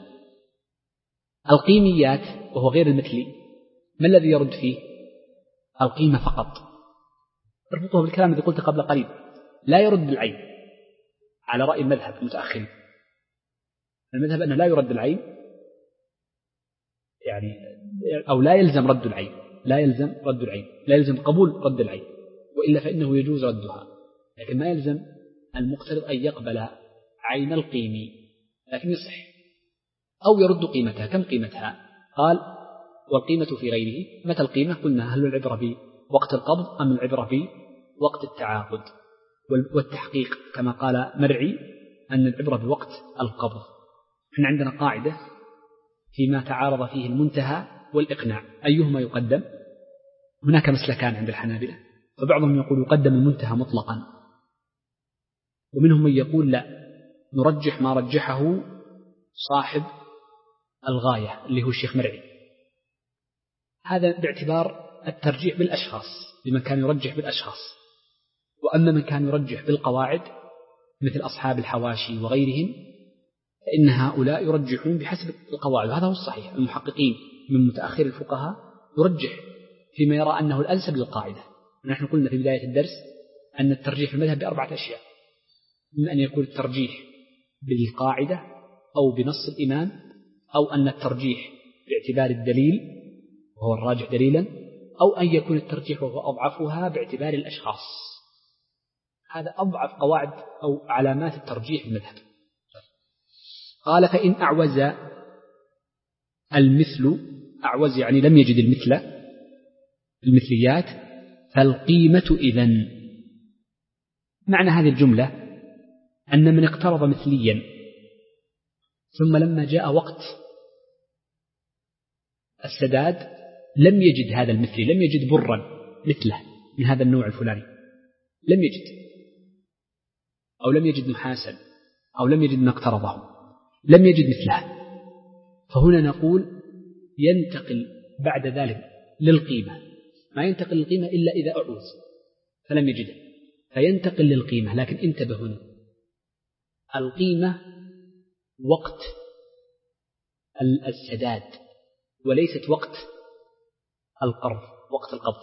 القيميات وهو غير المثلي ما الذي يرد فيه؟ القيمة فقط. اربطه بالكلام الذي قلت قبل قليل، لا يرد بالعين على رأي المذهب المتأخر. المذهب أنه لا يرد العين، يعني أو لا يلزم رد العين، لا يلزم رد العين، لا يلزم قبول رد العين، وإلا فإنه يجوز ردها، لكن ما يلزم المقترض أن يقبل عين القيمي، لكن يصح. أو يرد قيمتها. كم قيمتها؟ قال والقيمة في غيره. متى القيمة؟ قلنا هل العبرة بوقت القبض أم العبرة بوقت التعاقد؟ والتحقيق كما قال مرعي أن العبرة بوقت القبض. إحنا عندنا قاعدة فيما تعارض فيه المنتهى والإقناع أيهما يقدم؟ هناك مسلكان عند الحنابلة، فبعضهم يقول يقدم المنتهى مطلقا، ومنهم من يقول لا، نرجح ما رجحه صاحب الغاية اللي هو الشيخ مرعي. هذا باعتبار الترجيح بالأشخاص لمن كان يرجح بالأشخاص. وأما من كان يرجح بالقواعد مثل أصحاب الحواشي وغيرهم فإن هؤلاء يرجحون بحسب القواعد، وهذا هو الصحيح. المحققين من متأخر الفقهاء يرجح فيما يرى أنه الأنسب للقاعدة. نحن قلنا في بداية الدرس أن الترجيح في المذهب بأربعة أشياء، إما أن يكون الترجيح بالقاعدة أو بنص الإمام، أو أن الترجيح باعتبار الدليل وهو الراجح دليلا، أو أن يكون الترجيح وهو أضعفها باعتبار الأشخاص. هذا أضعف قواعد أو علامات الترجيح في المذهب. قال فإن أعوز المثل، أعوز يعني لم يجد المثل المثليات، فالقيمة إذن. معنى هذه الجملة أن من اقترض مثليا ثم لما جاء وقت السداد لم يجد هذا المثلي، لم يجد برا مثله من هذا النوع الفلاني، لم يجد، أو لم يجد نحاسا، أو لم يجد ما اقترضه، لم يجد مثله، فهنا نقول ينتقل بعد ذلك للقيمة. ما ينتقل للقيمة إلا إذا أعوز فلم يجده، فينتقل للقيمة. لكن انتبه هنا، القيمة وقت السداد وليست وقت القرض، وقت القبض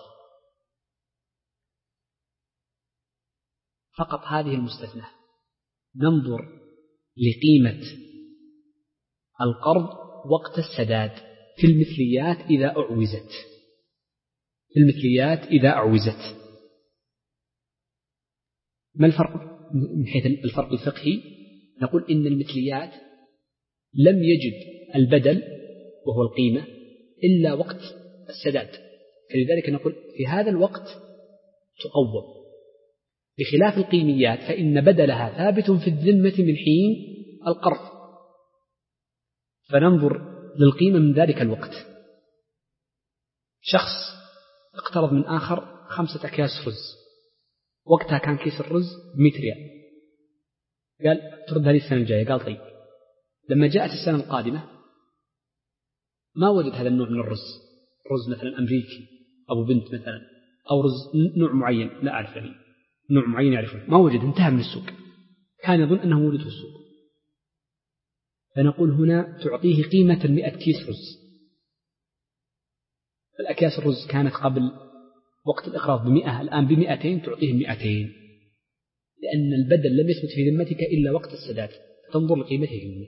فقط. هذه المستثنى. ننظر لقيمة القرض وقت السداد في المثليات إذا أعوزت، في المثليات إذا أعوزت. ما الفرق من حيث الفرق الفقهي؟ نقول إن المثليات لم يجد البدل وهو القيمة إلا وقت السداد، فلذلك نقول في هذا الوقت تقوم، بخلاف القيميات فإن بدلها ثابت في الذمة من حين القرض، فننظر للقيمة من ذلك الوقت. شخص اقترض من آخر خمسة أكياس رز، وقتها كان كيس الرز مئة ريال، قال ترد هذه السنة الجاية، قال طيب. لما جاءت السنة القادمة ما وجد هذا النوع من الرز، رز مثلا أمريكي أو بنت مثلا، أو رز نوع معين لا أعرف يعني نوع معين يعرفه، ما وجد، انتهى من السوق، كان يظن أنه موجود في السوق. فنقول هنا تعطيه قيمة المئة كيس رز. الأكياس الرز كانت قبل وقت الإقراض بمئة، الآن بمئتين، تعطيه مئتين، لأن البدل لم يثبت في ذمتك إلا وقت السداد، تنظر لقيمته هنا.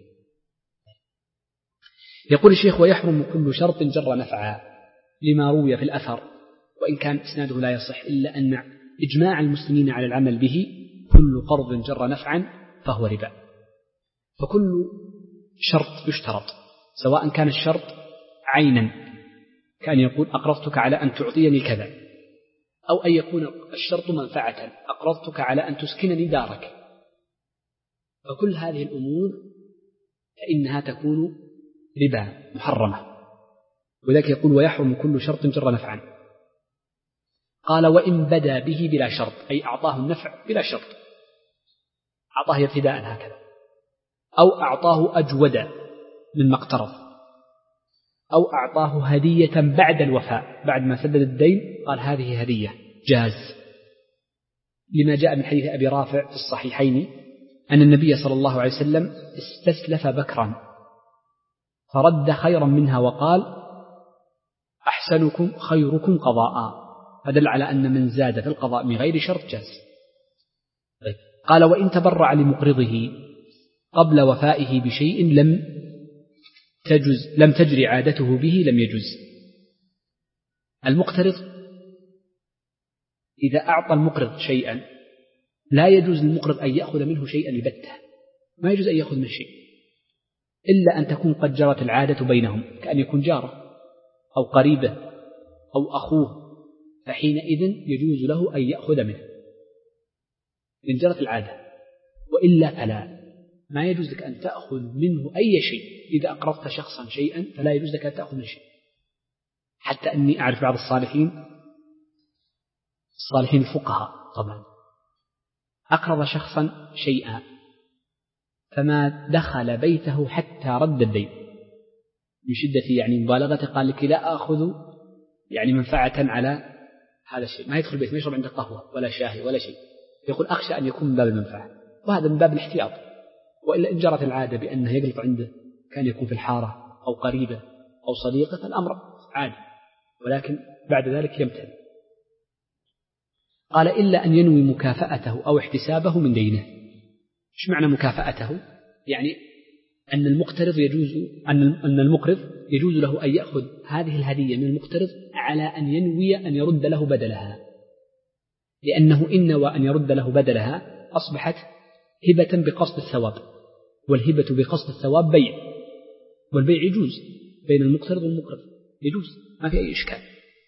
يقول الشيخ ويحرم كل شرط جر نفعا لما روي في الأثر، وإن كان إسناده لا يصح، إلا أن إجماع المسلمين على العمل به كل قرض جر نفعا فهو ربا. فكل شرط يشترط، سواء كان الشرط عينا كان يقول أقرضتك على أن تعطيني كذا، أو أن يكون الشرط منفعة، أقرضتك على أن تسكنني دارك، فكل هذه الأمور فإنها تكون ربا محرمة. وذلك يقول ويحرم كل شرط جر نفعا. قال وإن بدا به بلا شرط، أي أعطاه النفع بلا شرط، أعطاه ابتداء هكذا، أو أعطاه أجودا مما اقترض، أو أعطاه هدية بعد الوفاء، بعد ما سدد الدين قال هذه هدية، جاز، لما جاء من حديث أبي رافع في الصحيحين أن النبي صلى الله عليه وسلم استسلف بكرا فرد خيرا منها وقال أحسنكم خيركم قضاء، فدل على أن من زاد في القضاء من غير شرط جاز. قال وإن تبرع لمقرضه قبل وفائه بشيء لم تجز لم تجري عادته به لم يجز. المقترض إذا أعطى المقرض شيئا لا يجوز للمقرض أن يأخذ منه شيئا لبته، ما يجوز أن يأخذ منه شيء إلا أن تكون قد جرت العادة بينهم، كأن يكون جاره أو قريبه أو أخوه، فحينئذ يجوز له أن يأخذ منه إن جرت العادة، وإلا فلا، ما يجوز لك أن تأخذ منه أي شيء. إذا أقرضت شخصا شيئا فلا يجوز لك أن تأخذ منه شيء. حتى أني أعرف بعض الصالحين الصالحين الفقهاء طبعا أقرض شخصا شيئا فما دخل بيته حتى رد الدين من شدة يعني مبالغته، قال لك لا أخذ يعني منفعة على هذا الشيء، ما يدخل بيت ما يشرب عنده قهوة ولا شاهي ولا شيء، يقول أخشى أن يكون من باب المنفعة، وهذا من باب الاحتياط. وإلا إن جرت العادة بأنه يقلط عنده كان يكون في الحارة أو قريبة أو صديقة فالأمر عادي، ولكن بعد ذلك يمتنع. قال إلا أن ينوي مكافأته أو احتسابه من دينه. إيش معنى مكافأته؟ يعني أن المقترض يجوز أن المقرض يجوز له أن يأخذ هذه الهدية من المقترض على أن ينوي أن يرد له بدلها، لأنه إن نوى أن يرد له بدلها أصبحت هبة بقصد الثواب، والهبة بقصد الثواب بيع، والبيع يجوز بين المقترض والمقرض، يجوز ما في أي إشكال،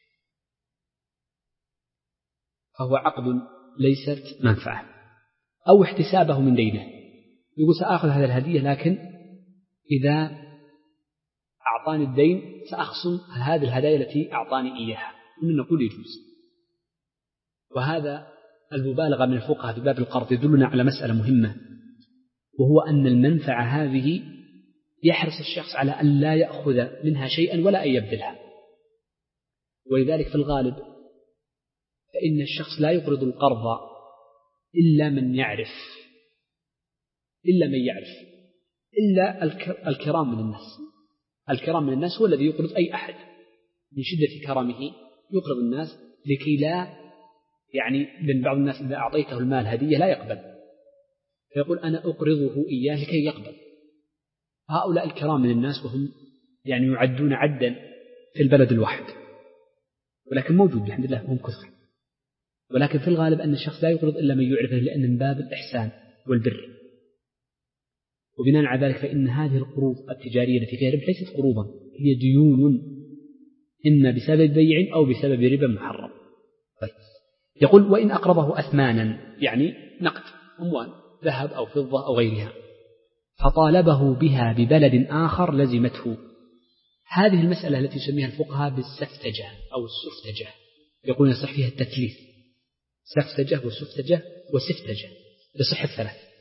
فهو عقد ليست منفعة. أو احتسابه من دينه، يقول سأخذ هذه الهدية لكن إذا أعطاني الدين سأخصم هذه الهدايا التي أعطاني إياها، ومن نقول يجوز. وهذا المبالغة من الفقهاء في باب القرض يدلنا على مسألة مهمة، وهو أن المنفعة هذه يحرص الشخص على أن لا يأخذ منها شيئا ولا أن يبذلها، ولذلك في الغالب فإن الشخص لا يقرض القرض إلا من يعرف إلا من يعرف إلا الكرام من الناس. الكرام من الناس هو الذي يقرض أي أحد من شدة كرمه يقرض الناس لكي لا يعني، لأن بعض الناس إذا أعطيته المال هدية لا يقبل، فيقول أنا أقرضه إياه لكي يقبل. هؤلاء الكرام من الناس وهم يعني يعدون عدا في البلد الواحد، ولكن موجود الحمد لله هم كثر. ولكن في الغالب أن الشخص لا يقرض إلا من يعرفه، لأن من باب الإحسان والبر. وبناء على ذلك فإن هذه القروض التجارية التي فيها ربح ليست قروضا، هي ديون إما بسبب بيع أو بسبب ربا محرم. طيب. يقول وإن أقرضه أثمانا يعني نقد أموال ذهب أو فضة أو غيرها فطالبه بها ببلد آخر لزمته. هذه المسألة التي يسميها الفقهاء بالسفتجة أو السفتجة، يقولون يصح فيها التثليث، سفتجة وسفتجة وسفتجة يصح الثلاث.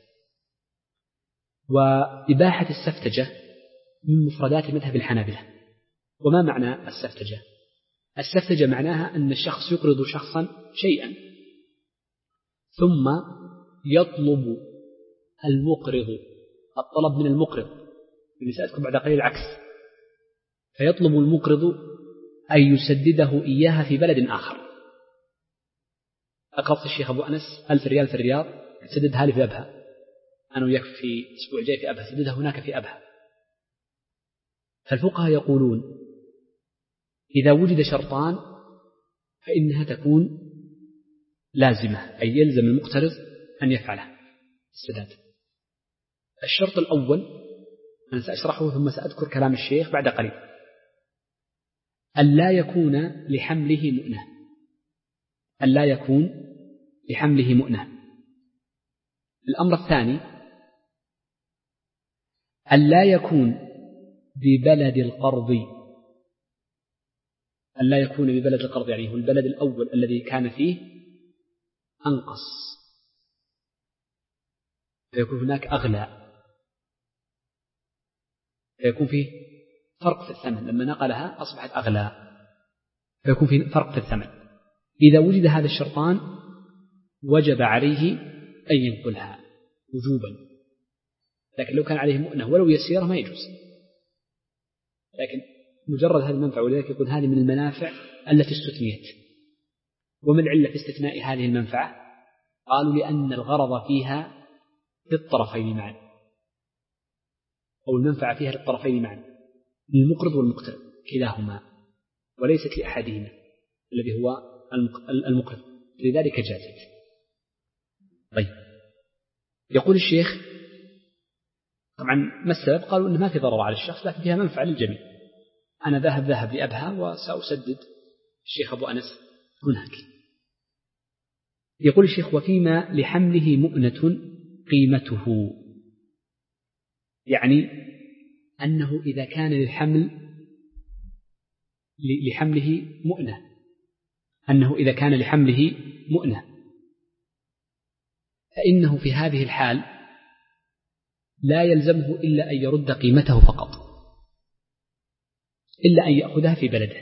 وإباحة السفتجة من مفردات مذهب الحنابلة. وما معنى السفتجة؟ السفتجة معناها أن الشخص يقرض شخصا شيئا ثم يطلب المقرض الطلب من المقرض، يعني سأذكر بعد قليل العكس، فيطلب المقرض أن يسدده إياها في بلد آخر. أقرضت الشيخ أبو أنس ألف ريال في الرياض، سددها لي في أبها، أنا وياك في الأسبوع الجاي في أبها، سددها هناك في أبها. فالفقهاء يقولون إذا وجد شرطان فإنها تكون لازمة، أي يلزم المقترض أن يفعلها السداد. الشرط الأول أنا سأشرحه ثم سأذكر كلام الشيخ بعد قليل، ألا يكون لحمله مؤنة، ألا يكون لحمله مؤنة. الأمر الثاني ألا يكون ببلد القرض، ألا يكون ببلد القرض يعني هو البلد الأول الذي كان فيه أنقص، فيكون هناك أغلى. فيكون فيه فرق في الثمن، لما نقلها أصبحت أغلى فيكون فيه فرق في الثمن. إذا وجد هذا الشرطان وجب عليه أن ينقلها وجوبا، لكن لو كان عليه مؤنة ولو يسيرة ما يجوز. لكن مجرد هذه المنفعة، ولذلك يقول هذه من المنافع التي استثنيت. ومن العلة في استثناء هذه المنفعة قالوا لأن الغرض فيها للطرفين معا، أو المنفعة فيها للطرفين معا، للمقرض والمقترض كلاهما، وليست لأحدهما الذي هو المقرض، لذلك جازت. طيب، يقول الشيخ طبعا ما السبب؟ قالوا إن ما في ضرر على الشخص لكن فيها منفعة للجميع. أنا ذهب ذهب لأبها وسأسدد الشيخ أبو أنس هناك. يقول الشيخ وفيما لحمله مؤنة قيمته، يعني أنه إذا كان للحمل لحمله مؤنة أنه إذا كان لحمله مؤنة فإنه في هذه الحال لا يلزمه إلا أن يرد قيمته فقط، إلا أن يأخذها في بلده.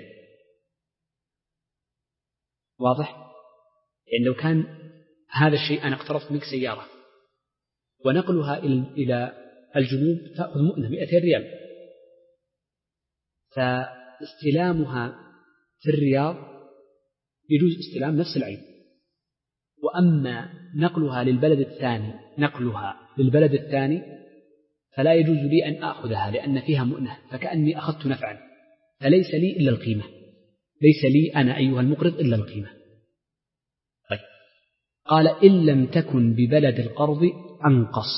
واضح؟ يعني لو كان هذا الشيء أنا اقترضت منك سيارة ونقلها إلى الجنوب تأخذ مؤنة مئتين ريال، فاستلامها في الرياض يجوز استلام نفس العين. وأما نقلها للبلد الثاني نقلها للبلد الثاني فلا يجوز لي أن أخذها لأن فيها مؤنة، فكأني أخذت نفعا، فليس لي إلا القيمة، ليس لي أنا أيها المقرض إلا القيمة. طيب، قال إن لم تكن ببلد القرض أنقص.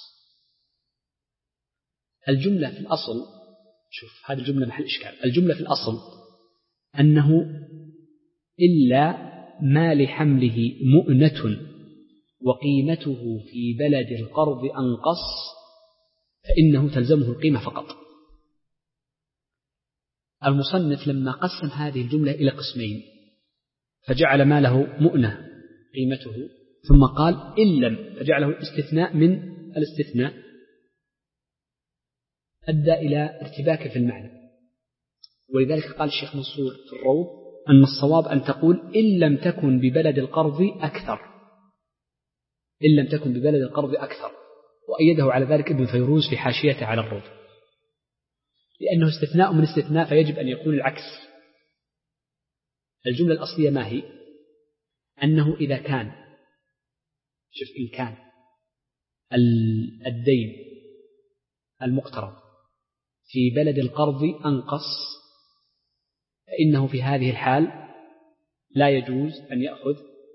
الجملة في الأصل، شوف هذه الجملة محل إشكال. الجملة في الأصل أنه إلا ما لحمله مؤنة وقيمته في بلد القرض أنقص فإنه تلزمه القيمة فقط. المصنف لما قسم هذه الجملة إلى قسمين فجعل ما له مؤنة قيمته ثم قال إن لم، فجعله الاستثناء من الاستثناء، أدى إلى ارتباك في المعنى. ولذلك قال الشيخ منصور في الروض أن الصواب أن تقول إن لم تكن ببلد القرض أكثر، إن لم تكن ببلد القرض أكثر. وأيده على ذلك ابن فيروز في حاشيته على الروض، لأنه استثناء من استثناء فيجب أن يكون العكس. الجملة الأصلية ما هي؟ أنه إذا كان، شوف، إن كان الدين المقترض في بلد القرض أنقص فإنه في هذه الحال لا يجوز أن يأخذ،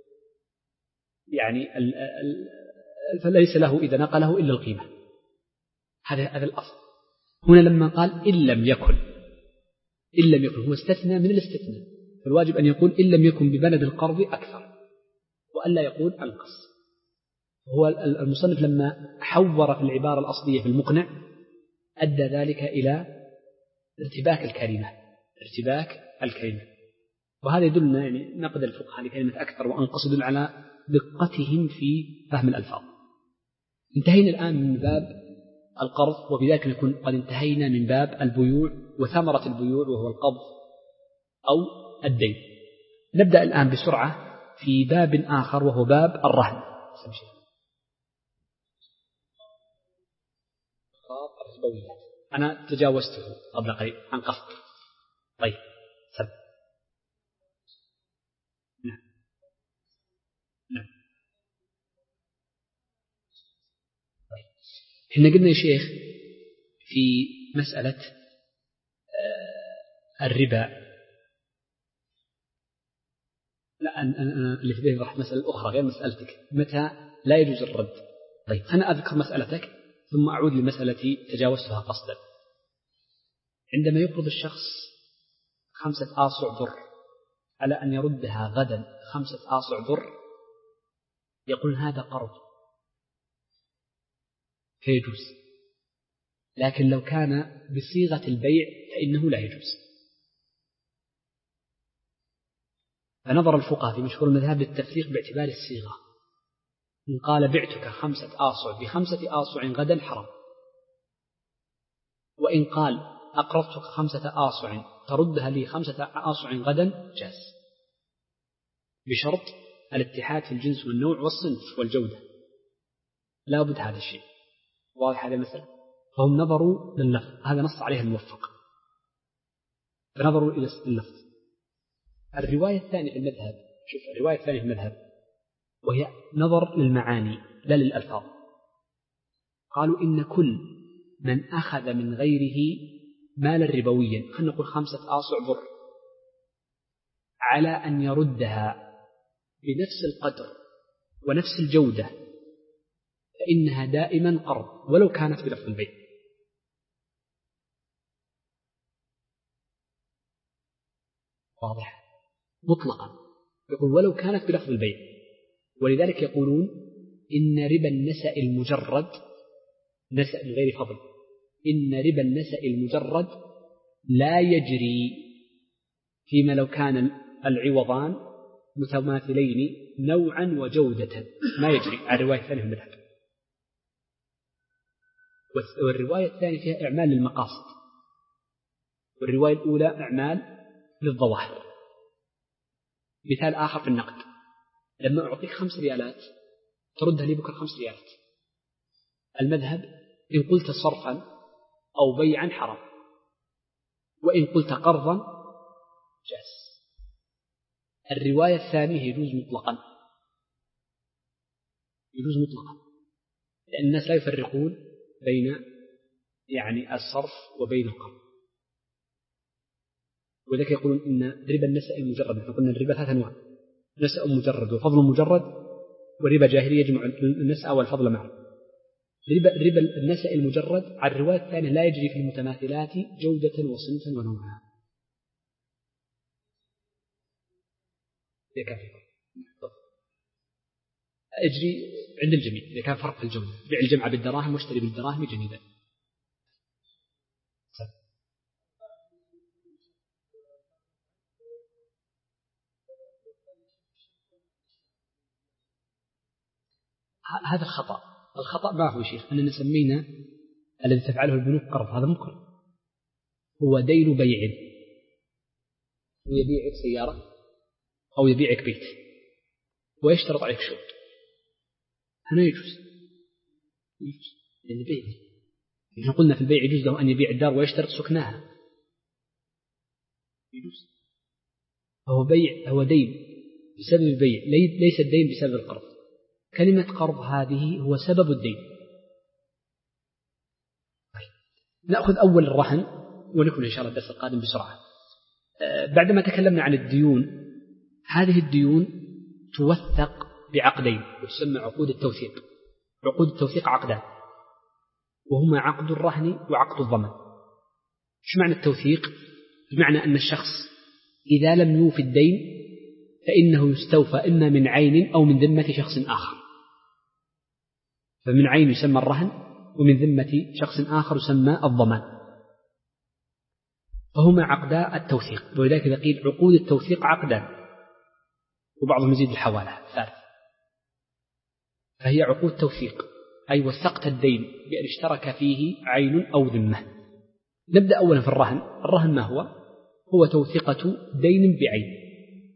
يعني ال ال فليس له إذا نقله إلا القيمة. هذا هذا الأصل. هنا لما قال إن لم يكن، إن لم يكن هو استثنى من الاستثناء، فالواجب أن يقول إن لم يكن ببلد القرض أكثر وألا يقول أنقص. هو المصنف لما حور في العبارة الأصلية في المقنع أدى ذلك إلى ارتباك الكلمة، ارتباك الكلمة. وهذا يدلنا يعني نقد الفقهاء لكلمة أكثر وأنقص يدل على دقتهم في فهم الألفاظ. انتهينا الآن من باب القرض، وبذلك نكون قد انتهينا من باب البيوع وثمرة البيوع وهو القبض أو الدين. نبدأ الآن بسرعة في باب آخر وهو باب الرهن. أنا تجاوزته قبل قليل عن قصد. طيب، سب. نعم نعم. طيب، إحنا قلنا يا شيخ في مسألة الربا، لا أنا أنا اللي في ذهني راح مسألة أخرى غير مسألتك، متى لا يجوز الرد. طيب، أنا أذكر مسألتك ثم أعود لمسألتي تجاوزتها قصدا. عندما يقرض الشخص خمسة آصع بر على أن يردها غدا خمسة آصع بر، يقول هذا قرض فيجوز، لكن لو كان بصيغة البيع فإنه لا يجوز. فنظر الفقهاء في مشهور المذهب للتفريق باعتبار الصيغة. إن قال بعتك خمسة آصع بخمسة آصع غدا حرام، وإن قال أقرضتك خمسة آصع تردها لي خمسة آصع غدا جاز، بشرط الاتحاد في الجنس والنوع والصنف والجودة، لا بد هذا الشيء. واضح هذا مثلا؟ فهم نظروا لللفظ، هذا نص عليه الموفق، فنظروا إلى اللفظ. الرواية الثانية في المذهب، شوف الرواية الثانية في المذهب وهي نظر للمعاني لا للألفاظ. قالوا إن كل من أخذ من غيره مالا ربويا، خلينا نقول خمسة آصع بر، على أن يردها بنفس القدر ونفس الجودة فإنها دائما قرض ولو كانت بلفظ البيع. واضح؟ مطلقا يقول ولو كانت بلفظ البيع. ولذلك يقولون إن ربا النسأ المجرد، نسأ من غير فضل، إن ربا النسأ المجرد لا يجري فيما لو كان العوضان متماثلين نوعا وجودة، ما يجري على الرواية الثانية في المذهب. والرواية الثانية فيها إعمال للمقاصد، والرواية الأولى إعمال للظواهر. مثال آخر في النقد، لما أعطيك خمس ريالات تردها لي بكرة خمس ريالات، المذهب إن قلت صرفا أو بيعا حرام، وإن قلت قرضا جاز. الرواية الثانية يجوز مطلقا، يجوز مطلقا، لأن الناس لا يفرقون بين يعني الصرف وبين القرض. وذلك يقولون إن ربا النسأ المجرد، نحن قلنا الربا ثلاث أنواع، نسأ مجرد وفضل مجرد وربا جاهلي يجمع النسأ والفضل معا. ربا, ربا النسأ المجرد على الرواية الثانية لا يجري في المتماثلات جودة وصنفا ونوعا. أجري عند الجميع إذا كان فرق في الجودة، بيع الجمعة بالدراهم واشتري بالدراهم يجري ذلك. هذا الخطأ، الخطأ ما هو شيخ أننا سمينا الذي تفعله البنوك قرض، هذا مكر، هو دين بيع، ويبيعك سيارة أو يبيعك بيت ويشترط عليك شروط، هنا يجوز، يجوز لأن بيع. نحن قلنا في البيع يجوز له أن يبيع الدار ويشترط سكناها، يجوز. هو بيع، هو دين بسبب البيع، ليس الدين بسبب القرض. كلمة قرض هذه هو سبب الدين. نأخذ أول الرهن ونكمل إن شاء الله الدرس القادم بسرعة. بعدما تكلمنا عن الديون، هذه الديون توثق بعقدين وتسمى عقود التوثيق. عقود التوثيق عقدان، وهما عقد الرهن وعقد الضمان. شو معنى التوثيق؟ بمعنى أن الشخص إذا لم يوفي الدين فإنه يستوفى إما من عين أو من ذمة شخص آخر، فمن عين يسمى الرهن ومن ذمة شخص آخر يسمى الضمان، فهما عقدا التوثيق. ولذلك إذا قيل عقود التوثيق عقدان، وبعضهم يزيد الحوالة ثالث، فهي عقود توثيق، أي وثقت الدين بأن اشترك فيه عين أو ذمة. نبدأ أولا في الرهن. الرهن ما هو؟ هو توثيقة دين بعين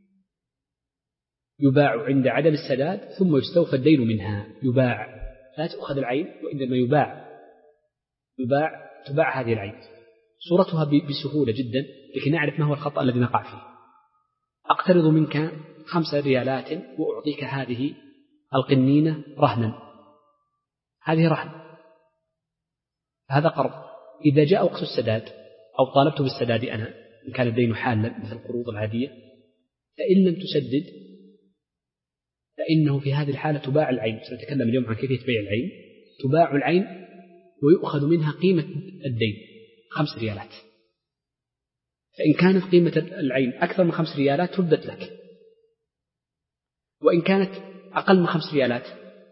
يباع عند عدم السداد ثم يستوفى الدين منها. يباع، لا تؤخذ العين، وإنما يباع يباع تباع هذه العين. صورتها بسهولة جدا، لكن نعرف ما هو الخطأ الذي نقع فيه. أقترض منك خمسة ريالات وأعطيك هذه القنينة رهنا، هذه رهن، هذا قرض. إذا جاء وقت السداد أو طالبت بالسداد أنا إن كان الدين حالا مثل القروض العادية، فإن لم تسدد فإنه في هذه الحالة تباع العين. سنتكلم اليوم عن كيفية بيع العين. تباع العين ويؤخذ منها قيمة الدين خمس ريالات، فإن كانت قيمة العين أكثر من خمس ريالات ردت لك، وإن كانت أقل من خمس ريالات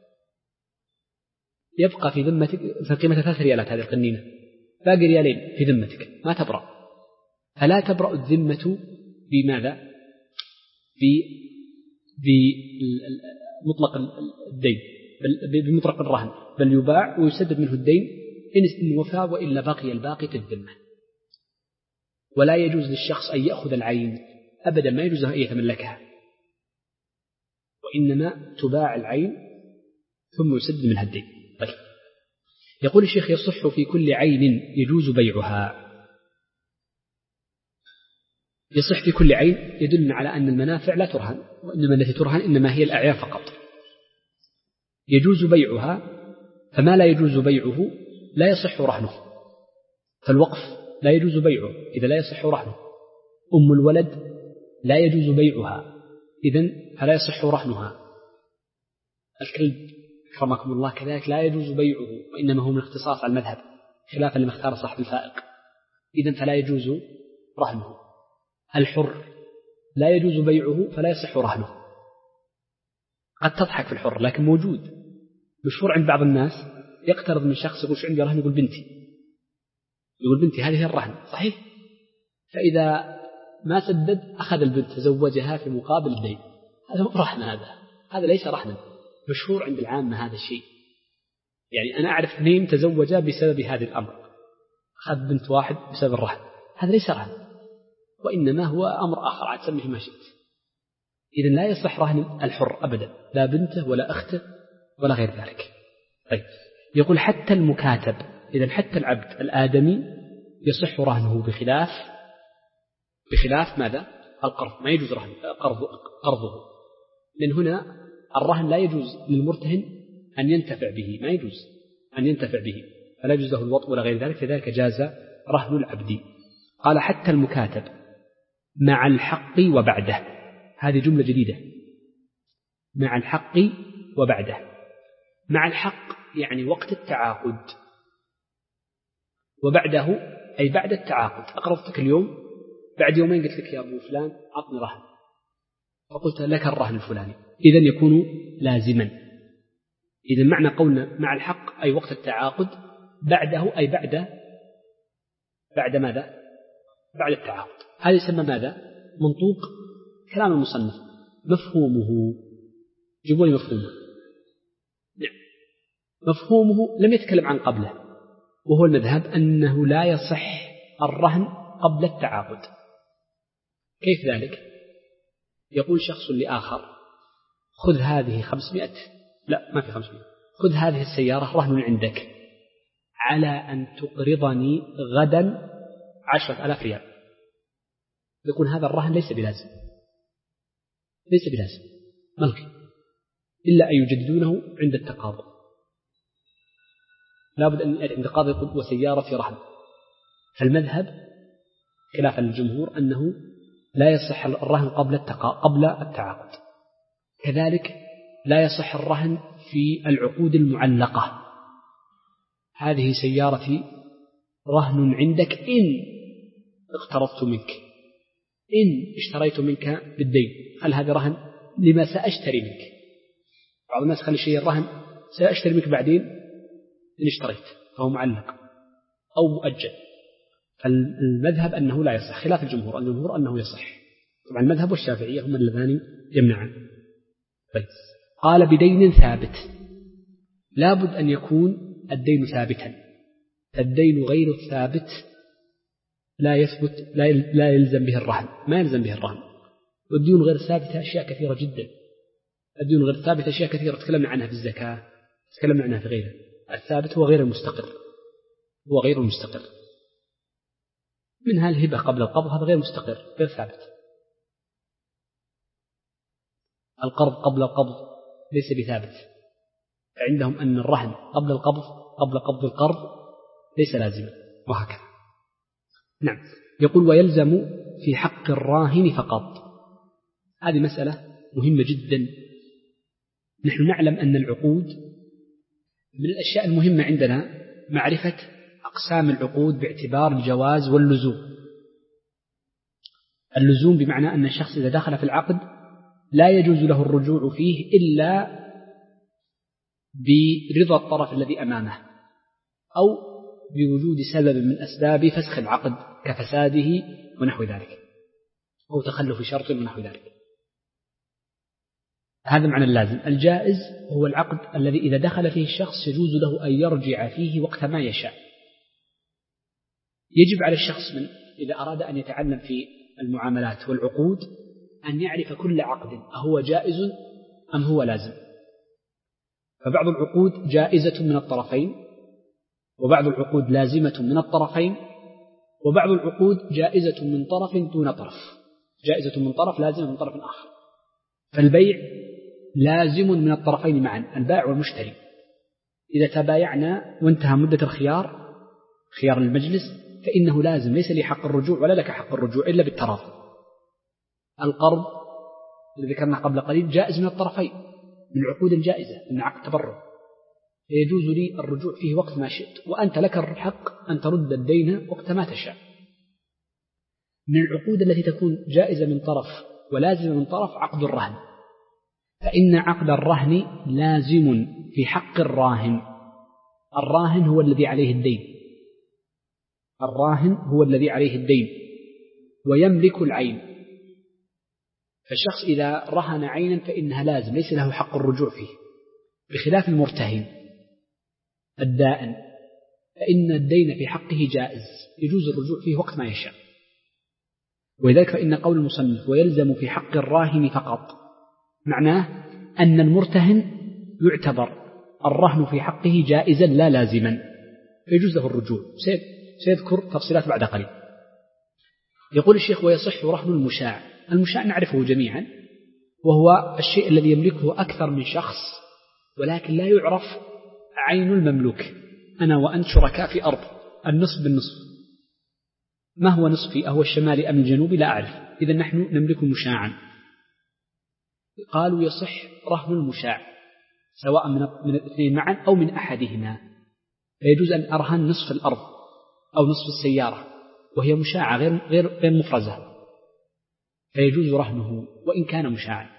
يبقى في ذمتك، فقيمة ثلاث ريالات هذه القنينة، باقي ريالين في ذمتك ما تبرأ. فلا تبرأ الذمة بماذا؟ بمطلق الدين، بمطلق الرهن، بل يباع ويسدد منه الدين إن وفى وإلا بقي الباقي في الذمة. ولا يجوز للشخص أن يأخذ العين أبدا، ما يجوز أن يتملكها، وإنما تباع العين ثم يسد منها الدين. طيب. يقول الشيخ يصح في كل عين يجوز بيعها. يصح في كل عين يدلنا على أن المنافع لا ترهن، وإنما التي ترهن إنما هي الأعيان فقط. يجوز بيعها، فما لا يجوز بيعه لا يصح رهنه. فالوقف لا يجوز بيعه إذا لا يصح رهنه. أم الولد لا يجوز بيعها إذن فلا يصح رهنها. الكلب أكرمكم الله كذلك لا يجوز بيعه، وإنما هو من اختصاص على المذهب خلافا لما اختار صاحب الفائق، إذن فلا يجوز رهنه. الحر لا يجوز بيعه فلا يصح رهنه. قد تضحك في الحر لكن موجود، مشهور عند بعض الناس، يقترض من شخص يقول شو عندي رهن، يقول بنتي، يقول بنتي هذه هي الرهن، صحيح؟ فإذا ما سدد أخذ البنت تزوجها في مقابل الدين، هذا مو رهن، هذا هذا ليس رهنا. مشهور عند العامة هذا الشيء، يعني أنا أعرف اثنين تزوجا بسبب هذا الأمر، أخذ بنت واحد بسبب الرهن، هذا ليس رهن، وإنما هو أمر آخر عاد تسميه ما شئت. إذن لا يصح رهن الحر أبدا، لا بنته ولا أخته ولا غير ذلك. طيب. يقول حتى المكاتب، إذن حتى العبد الآدمي يصح رهنه بخلاف بخلاف ماذا؟ القرض، ما يجوز رهن قرضه, قرضه لأن هنا الرهن لا يجوز للمرتهن أن ينتفع به، ما يجوز أن ينتفع به، فلا يجوز له الوطء ولا غير ذلك، فذلك جاز رهن العبد. قال حتى المكاتب مع الحق وبعده، هذه جملة جديدة، مع الحق وبعده. مع الحق يعني وقت التعاقد، وبعده أي بعد التعاقد. أقرضتك اليوم، بعد يومين قلت لك يا أبو فلان أعطني رهن، فقلت لك الرهن الفلاني، إذن يكون لازما. إذن معنى قولنا مع الحق أي وقت التعاقد، بعده أي بعد بعد ماذا؟ بعد التعاقد. هذا يسمى ماذا؟ منطوق كلام المصنف. مفهومه، جيبوا لي مفهومه. نعم. مفهومه لم يتكلم عن قبله، وهو المذهب أنه لا يصح الرهن قبل التعاقد. كيف ذلك؟ يقول شخص لآخر خذ هذه خمسمائة، لا ما في خمسمائة، خذ هذه السيارة رهن عندك على أن تقرضني غدا عشرة آلاف ريال. يكون هذا الرهن ليس بلازم، ليس بلازم ملكي، إلا أن يجددونه عند التقاضي. لابد أن عند التقاضي يقول وسيارتي رهن. فالمذهب خلافا للجمهور أنه لا يصح الرهن قبل قبل التعاقد. كذلك لا يصح الرهن في العقود المعلقة. هذه سيارتي رهن عندك إن اقترضت منك، إن اشتريت منك بالدين، هل هذا رهن لما سأشتري منك؟ بعض الناس خلي شيء الرهن سأشتري منك بعدين إن اشتريت، فهو معلق أو مؤجل. فالمذهب أنه لا يصح خلاف الجمهور، الجمهور أنه يصح. طبعا المذهب والشافعية هم اللذان يمنعان. طيب. قال بدين ثابت، لابد أن يكون الدين ثابتا. الدين غير الثابت لا يثبت، لا يلزم به الرهن، ما يلزم به الرهن. والدين غير ثابتة أشياء كثيرة جدا. الدين غير ثابتة أشياء كثيرة تكلمنا عنها في الزكاة، تكلمنا عنها في غيرها. الثابت هو غير المستقر، هو غير المستقر. منها الهبة قبل القبض، هذا غير مستقر غير ثابت. القرض قبل القبض ليس بثابت. عندهم أن الرهن قبل القبض قبل قبض القرض ليس لازما، وهكذا. نعم. يقول ويلزم في حق الراهن فقط. هذه مسألة مهمة جدا. نحن نعلم أن العقود من الأشياء المهمة عندنا معرفة أقسام العقود باعتبار الجواز واللزوم. اللزوم بمعنى أن الشخص إذا دخل في العقد لا يجوز له الرجوع فيه إلا برضا الطرف الذي أمامه، أو بوجود سبب من أسباب فسخ العقد كفساده ونحو ذلك، أو تخلف شرط ونحو ذلك. هذا معنى اللازم. الجائز هو العقد الذي إذا دخل فيه الشخص يجوز له أن يرجع فيه وقت ما يشاء. يجب على الشخص من إذا أراد أن يتعلم في المعاملات والعقود أن يعرف كل عقد أهو جائز أم هو لازم. فبعض العقود جائزة من الطرفين، وبعض العقود لازمة من الطرفين، وبعض العقود جائزة من طرف دون طرف، جائزة من طرف لازمة من طرف آخر. فالبيع لازم من الطرفين معا، البائع والمشتري. إذا تبايعنا وانتهى مدة الخيار، خيار المجلس، فإنه لازم، ليس لي حق الرجوع ولا لك حق الرجوع إلا بالتراضي. القرض الذي ذكرنا قبل قليل جائز من الطرفين، من عقود جائزة، من عقد تبرع، يجوز لي الرجوع فيه وقت ما شئت، وأنت لك الحق أن ترد الدين وقت ما تشاء. من العقود التي تكون جائزة من طرف ولازمة من طرف عقد الرهن، فإن عقد الرهن لازم في حق الراهن. الراهن هو الذي عليه الدين، الراهن هو الذي عليه الدين ويملك العين. فالشخص إذا رهن عينا فإنها لازم، ليس له حق الرجوع فيه، بخلاف المرتهن الدائن، فإن الدين في حقه جائز، يجوز الرجوع فيه وقت ما يشاء. ولذلك فإن قول المصنف ويلزم في حق الراهن فقط معناه أن المرتهن يعتبر الرهن في حقه جائزا لا لازما، فيجوز له الرجوع. سيذكر تفصيلات بعد قليل. يقول الشيخ ويصح رهن المشاع. المشاع نعرفه جميعا، وهو الشيء الذي يملكه أكثر من شخص ولكن لا يعرف عين المملوك. أنا وأنت شركاء في أرض، النصف بالنصف، ما هو نصفي؟ أهو الشمالي أم الجنوبي؟ لا أعرف، إذا نحن نملك مشاعا. قالوا يصح رهن المشاع سواء من الاثنين معا أو من أحدهما، فيجوز أن أرهن نصف الأرض أو نصف السيارة وهي مشاعة غير, غير, غير مفرزة، فيجوز رهنه وإن كان مشاعا.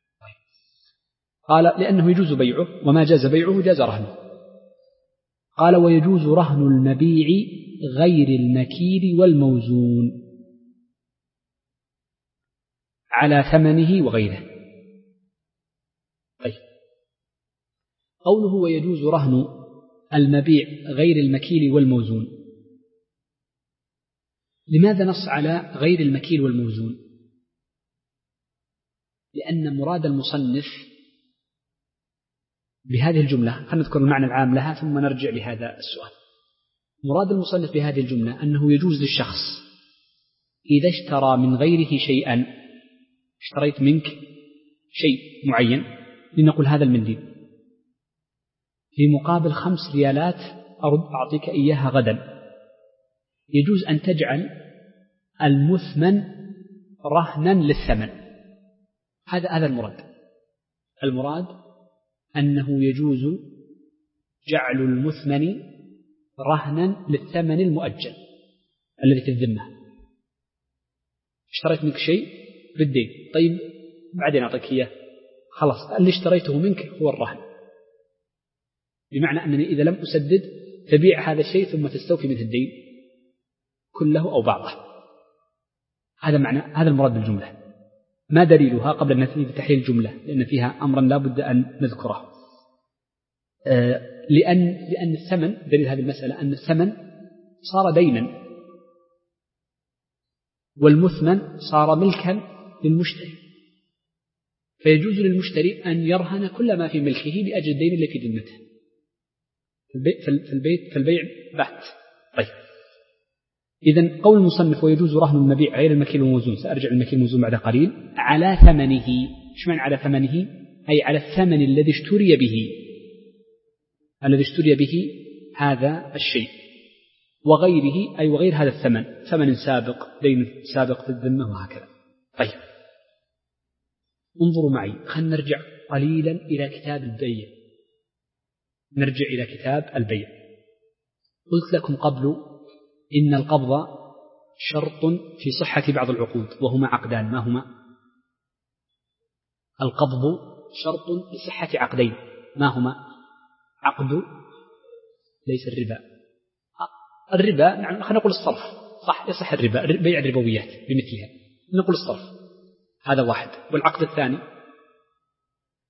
قال لأنه يجوز بيعه، وما جاز بيعه جاز رهنه. قال ويجوز رهن المبيع غير المكيل والموزون على ثمنه وغيره. طيب، قوله ويجوز رهن المبيع غير المكيل والموزون، لماذا نص على غير المكيل والموزون؟ لأن مراد المصنف بهذه الجملة، خلينا نذكر المعنى العام لها ثم نرجع لهذا السؤال. مراد المصنف بهذه الجملة أنه يجوز للشخص إذا اشترى من غيره شيئا، اشتريت منك شيء معين، لنقول هذا المنديل، في مقابل خمس ريالات أرد أعطيك إياها غدا، يجوز أن تجعل المثمن رهنا للثمن. هذا هذا المراد. المراد أنه يجوز جعل المثمن رهنا للثمن المؤجل الذي في الذمة. اشتريت منك شيء بالدين، طيب بعدين أعطيك إياه، خلاص اللي اشتريته منك هو الرهن، بمعنى أنني إذا لم أسدد تبيع هذا الشيء ثم تستوفي منه الدين كله أو بعضه. هذا معنى، هذا المراد بالجملة. ما دليلها قبل أن نأتي بتحليل الجملة، لأن فيها أمرا لا بد أن نذكره. آه لأن لأن الثمن، دليل هذه المسألة أن الثمن صار دينا والمثمن صار ملكا للمشتري، فيجوز للمشتري أن يرهن كل ما في ملكه لأجل الدين اللي في ذمته. في البيت فالبيع بات. طيب، إذن قول المصنف ويجوز رهن المبيع غير المكيل والموزون، سأرجع المكيل والموزون بعد قليل، على ثمنه. إيش معنى على ثمنه؟ أي على الثمن الذي اشتري به، الذي اشتري به هذا الشيء، وغيره أي وغير هذا الثمن، ثمن سابق، دين سابق في الذمة وهكذا. طيب، انظروا معي، خلينا نرجع قليلا إلى كتاب البيع. نرجع إلى كتاب البيع. قلت لكم قبل إن القبض شرط في صحة بعض العقود، وهما عقدان. ما هما؟ القبض شرط لصحة عقدين. ما هما؟ عقد ليس الربا، الربا نعم، خلينا نقول الصرف، صح، يصح الربا، بيع الربويات بمثلها، نقول الصرف، هذا واحد. والعقد الثاني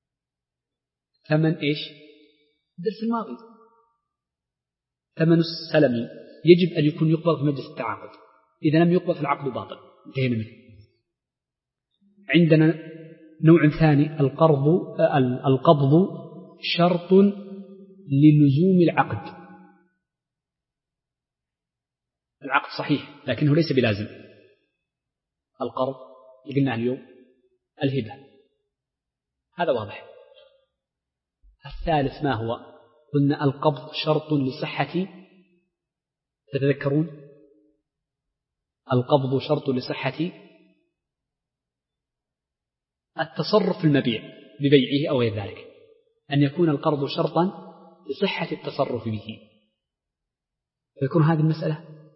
ثمن إيش؟ الدرس الماضي ثمن السلم يجب أن يكون يقبض في مجلس التعاقد، إذا لم يقبض فالعقد باطل، انتهينا منه. عندنا نوع ثاني القرض القبض شرط للزوم العقد. العقد صحيح لكنه ليس بلازم. القرض قلنا اليوم الهبة، هذا واضح. الثالث ما هو؟ قلنا القبض شرط لصحة، تتذكرون؟ القبض شرط لصحة التصرف في المبيع ببيعه أو غير ذلك، أن يكون القرض شرطا لصحة التصرف به. تذكرون هذه المسألة؟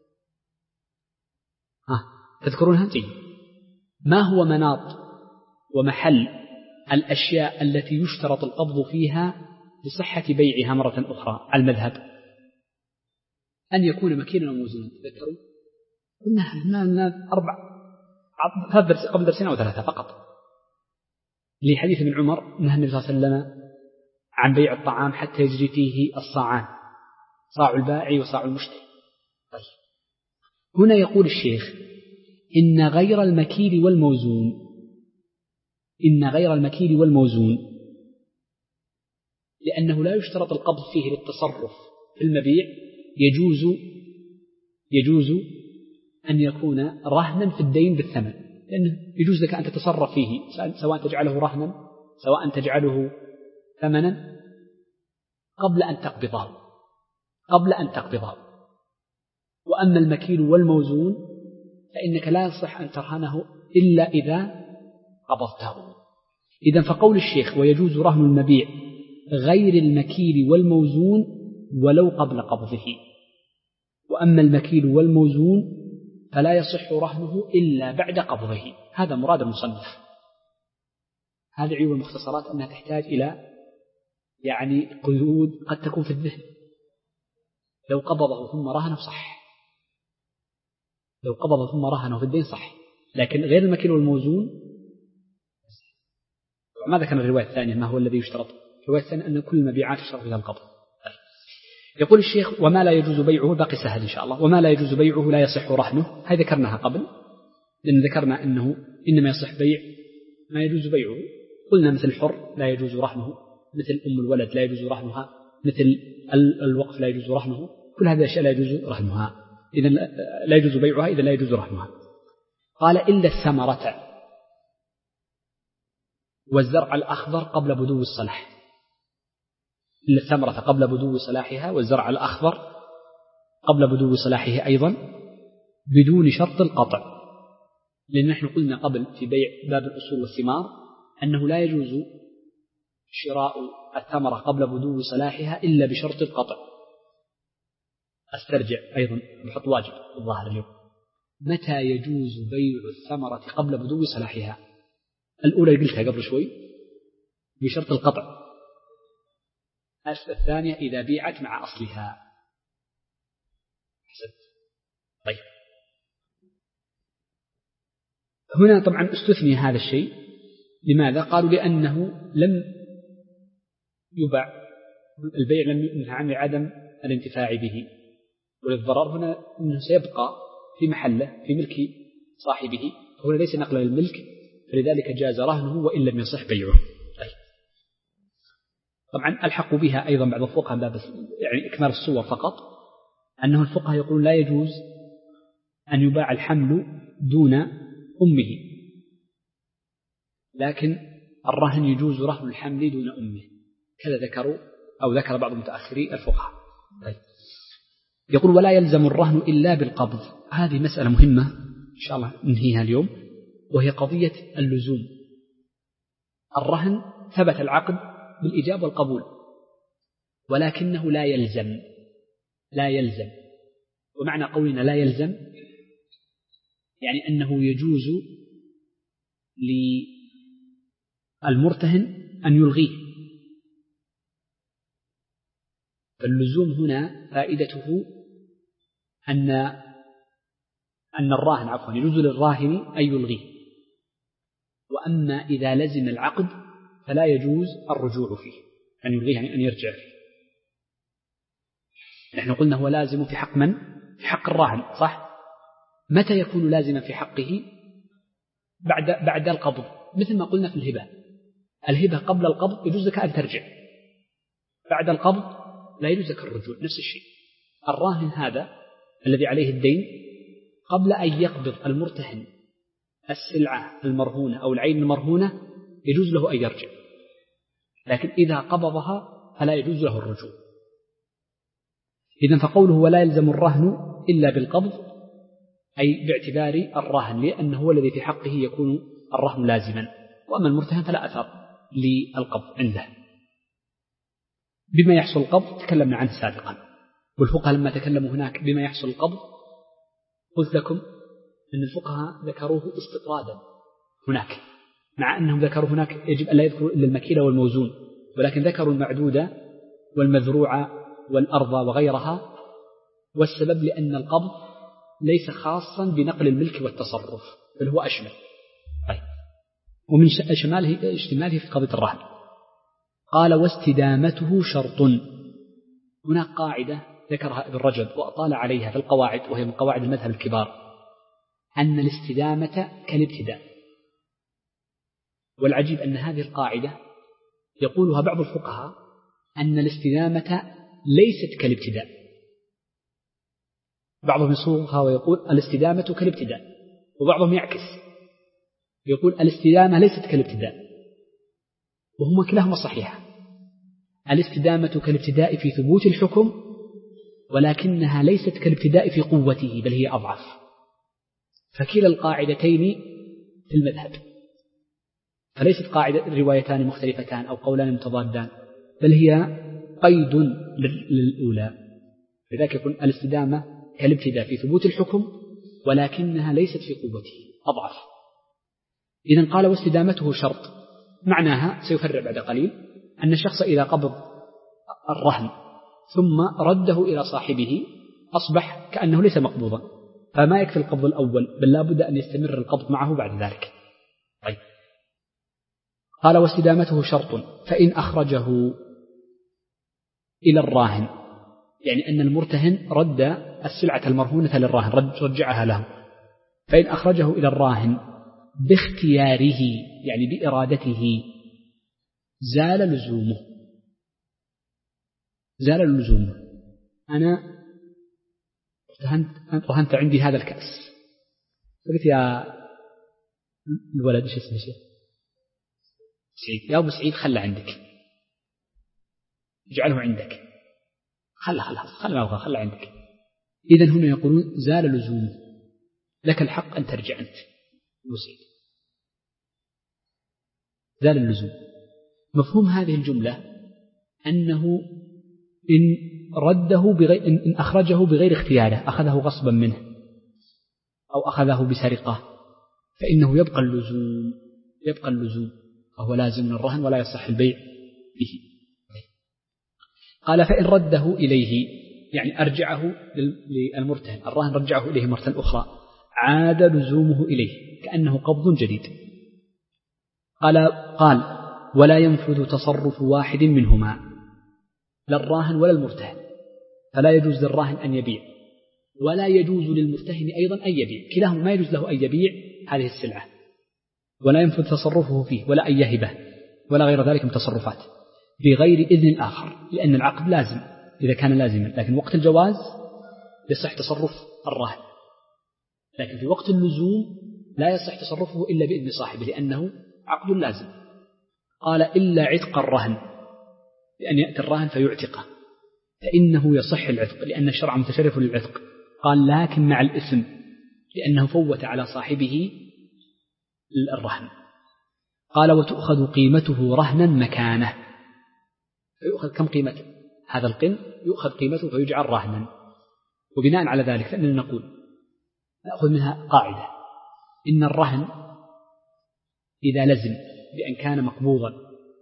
ها تذكرونها؟ جيد. ما هو مناط ومحل الأشياء التي يشترط القبض فيها لصحة بيعها مرة أخرى على المذهب؟ أن يكون مكينا وموزونا. تذكروا قلنا أربع قبل درسين أو ثلاثة فقط، لحديث ابن عمر نهى النبي صلى الله عليه وسلم عن بيع الطعام حتى يجري فيه الصاعان، صاع البائع وصاع المشتري. طيب. هنا يقول الشيخ إن غير المكيل والموزون إن غير المكيل والموزون لأنه لا يشترط القبض فيه للتصرف في المبيع، يجوز يجوز أن يكون رهنا في الدين بالثمن، لأنه يجوز لك أن تتصرف فيه سواء تجعله رهنا سواء تجعله ثمنا قبل أن تقبضه قبل أن تقبضه وأما المكيل والموزون فإنك لا يصح أن ترهنه إلا إذا قبضته. إذن فقول الشيخ ويجوز رهن المبيع غير المكيل والموزون ولو قبل قبضه، وأما المكيل والموزون فلا يصح رهنه إلا بعد قبضه. هذا مراد المصنف. هذه عيوب المختصرات أنها تحتاج إلى يعني قيود قد تكون في الذهن. لو قبضه ثم رهنه صح، لو قبضه ثم رهنه في الدين صح، لكن غير المكيل والموزون ماذا كان الرواية الثانية؟ ما هو الذي يشترط؟ الرواية الثانية أن كل المبيعات يشترط فيها القبض. يقول الشيخ وما لا يجوز بيعه، باقي سهل إن شاء الله. وما لا يجوز بيعه لا يصح رهنه، هذه ذكرناها قبل، لأن ذكرنا أنه إنما يصح بيع ما يجوز بيعه. قلنا مثل الحر لا يجوز رهنه، مثل أم الولد لا يجوز رهنها، مثل الوقف لا يجوز رهنه، كل هذه الأشياء لا يجوز رهنها، إذا لا يجوز بيعها إذا لا يجوز رهنها. قال إلا الثمرة والزرع الأخضر قبل بدو الصلاح، إلا الثمرة قبل بدو صلاحها والزرع الأخضر قبل بدو صلاحه أيضا بدون شرط القطع، لأن نحن قلنا قبل في بيع باب الأصول والثمار أنه لا يجوز شراء الثمرة قبل بدو صلاحها إلا بشرط القطع. أسترجع أيضا بحط واجب الظاهر اليوم، متى يجوز بيع الثمرة قبل بدو صلاحها؟ الأولى قلتها قبل شوي بشرط القطع، الثانية إذا بيعت مع أصلها. حسن. طيب هنا طبعا استثني هذا الشيء، لماذا؟ قالوا لأنه لم يباع البيع، لم ينهى عن عدم الانتفاع به، وللضرر هنا أنه سيبقى في محله في ملك صاحبه، فهنا ليس نقلا للملك، فلذلك جاز رهنه وإن لم يصح بيعه. طيب. طبعا ألحق بها أيضا بعض الفقهاء باب يعني إكمال الصور فقط، أنه الفقهاء يقولون لا يجوز أن يباع الحمل دون أمه، لكن الرهن يجوز رهن الحمل دون أمه، كذا ذكروا أو ذكر بعض متأخري الفقهاء. طيب. يقول ولا يلزم الرهن إلا بالقبض. هذه مسألة مهمة إن شاء الله ننهيها اليوم، وهي قضية اللزوم. الرهن ثبت العقد بالإجابة والقبول، ولكنه لا يلزم لا يلزم ومعنى قولنا لا يلزم يعني أنه يجوز للمرتهن أن يلغيه. فاللزوم هنا فائدته أن أن الراهن عفوا يجوز للراهن أن يلغيه، وأما إذا لزم العقد فلا يجوز الرجوع فيه. أن يلغيه يعني أن يرجع فيه. نحن قلنا هو لازم في حق من؟ في حق الراهن، صح؟ متى يكون لازما في حقه؟ بعد بعد القبض، مثل ما قلنا في الهبة. الهبة قبل القبض يجوز لك أن ترجع، بعد القبض لا يجوز لك الرجوع. نفس الشيء الراهن هذا الذي عليه الدين قبل أن يقبض المرتهن السلعة المرهونة أو العين المرهونة يجوز له أن يرجع، لكن إذا قبضها فلا يجوز له الرجوع. إذن فقوله ولا يلزم الرهن إلا بالقبض أي باعتبار الراهن، لأنه هو الذي في حقه يكون الرهن لازما، وأما المرتهن فلا أثر للقبض عنده. بما يحصل القبض تكلمنا عنه سابقا، والفقهاء لما تكلموا هناك بما يحصل القبض قلت لكم أن الفقهاء ذكروه استطرادا هناك، مع أنهم ذكروا هناك يجب أن لا يذكروا إلا المكيلة والموزون، ولكن ذكروا المعدودة والمذروعة والأرض وغيرها، والسبب لأن القبض ليس خاصا بنقل الملك والتصرف بل هو أشمل. طيب، ومن شماله اشتماله في قضية الرهن قال واستدامته شرط. هناك قاعدة ذكرها ابن رجب وأطال عليها في القواعد، وهي من قواعد المذهب الكبار، أن الاستدامة كالابتداء. والعجيب أن هذه القاعدة يقولها بعض الفقهاء أن الاستدامة ليست كالابتداء، بعضهم يصوغها ويقول الاستدامة كالابتداء، وبعضهم يعكس يقول الاستدامة ليست كالابتداء، وهما كلاهما صحيحة. الاستدامة كالابتداء في ثبوت الحكم، ولكنها ليست كالابتداء في قوته بل هي أضعف. فكلا القاعدتين في المذهب، فليست قاعدة روايتان مختلفتان أو قولان متضادان، بل هي قيد للأولى. لذلك يكون الاستدامة كالابتداء في ثبوت الحكم، ولكنها ليست في قوته أضعف. إذن قال واستدامته شرط، معناها سيفرع بعد قليل أن الشخص إذا قبض الرهن ثم رده إلى صاحبه أصبح كأنه ليس مقبوضا، فما يكفي القبض الأول بل لا بد أن يستمر القبض معه بعد ذلك. طيب، قال واستدامته شرط، فإن أخرجه إلى الراهن، يعني أن المرتهن رد السلعة المرهونة للراهن، رد رجعها له، فإن أخرجه إلى الراهن باختياره يعني بإرادته زال لزومه. زال لزومه. أنا رهنت, رهنت عندي هذا الكأس، قلت يا الولد إيش اسمه سعيد، يا أبو سعيد خلى عندك، اجعله عندك، خلى خلى خلى ما أبغى خلى عندك. إذن هنا يقولون زال لزومه، لك الحق أن ترجع أنت أبو سعيد، زال اللزوم. مفهوم هذه الجملة أنه إن رده بغير إن أخرجه بغير اختياره، أخذه غصبا منه أو أخذه بسرقة، فإنه يبقى اللزوم يبقى اللزوم فهو لازم من الرهن ولا يصح البيع به. قال فإن رده إليه يعني أرجعه للمرتهن، الراهن رجعه إليه مرة أخرى، عاد لزومه إليه كأنه قبض جديد. قال قال ولا ينفذ تصرف واحد منهما، لا الراهن ولا المرتهن، فلا يجوز للراهن أن يبيع ولا يجوز للمرتهن أيضا أن يبيع، كلاهما ما يجوز له أن يبيع هذه السلعة، ولا ينفذ تصرفه فيه ولا أن يهبه ولا غير ذلك من تصرفات بغير إذن آخر، لأن العقد لازم إذا كان لازما، لكن وقت الجواز يصح تصرف الراهن، لكن في وقت اللزوم لا يصح تصرفه إلا بإذن صاحبه لأنه عقد لازم. قال إلا عتق الرهن، لأن يأتي الراهن فيعتقه فإنه يصح العتق لأن الشرع متشرف للعتق. قال لكن مع الإثم لأنه فوت على صاحبه الرهن. قال وتؤخذ قيمته رهنا مكانه، فيؤخذ كم قيمة هذا القن، يؤخذ قيمته فيجعل رهنا. وبناء على ذلك فإننا نقول نأخذ منها قاعدة إن الرهن إذا لزم بأن كان مقبوضا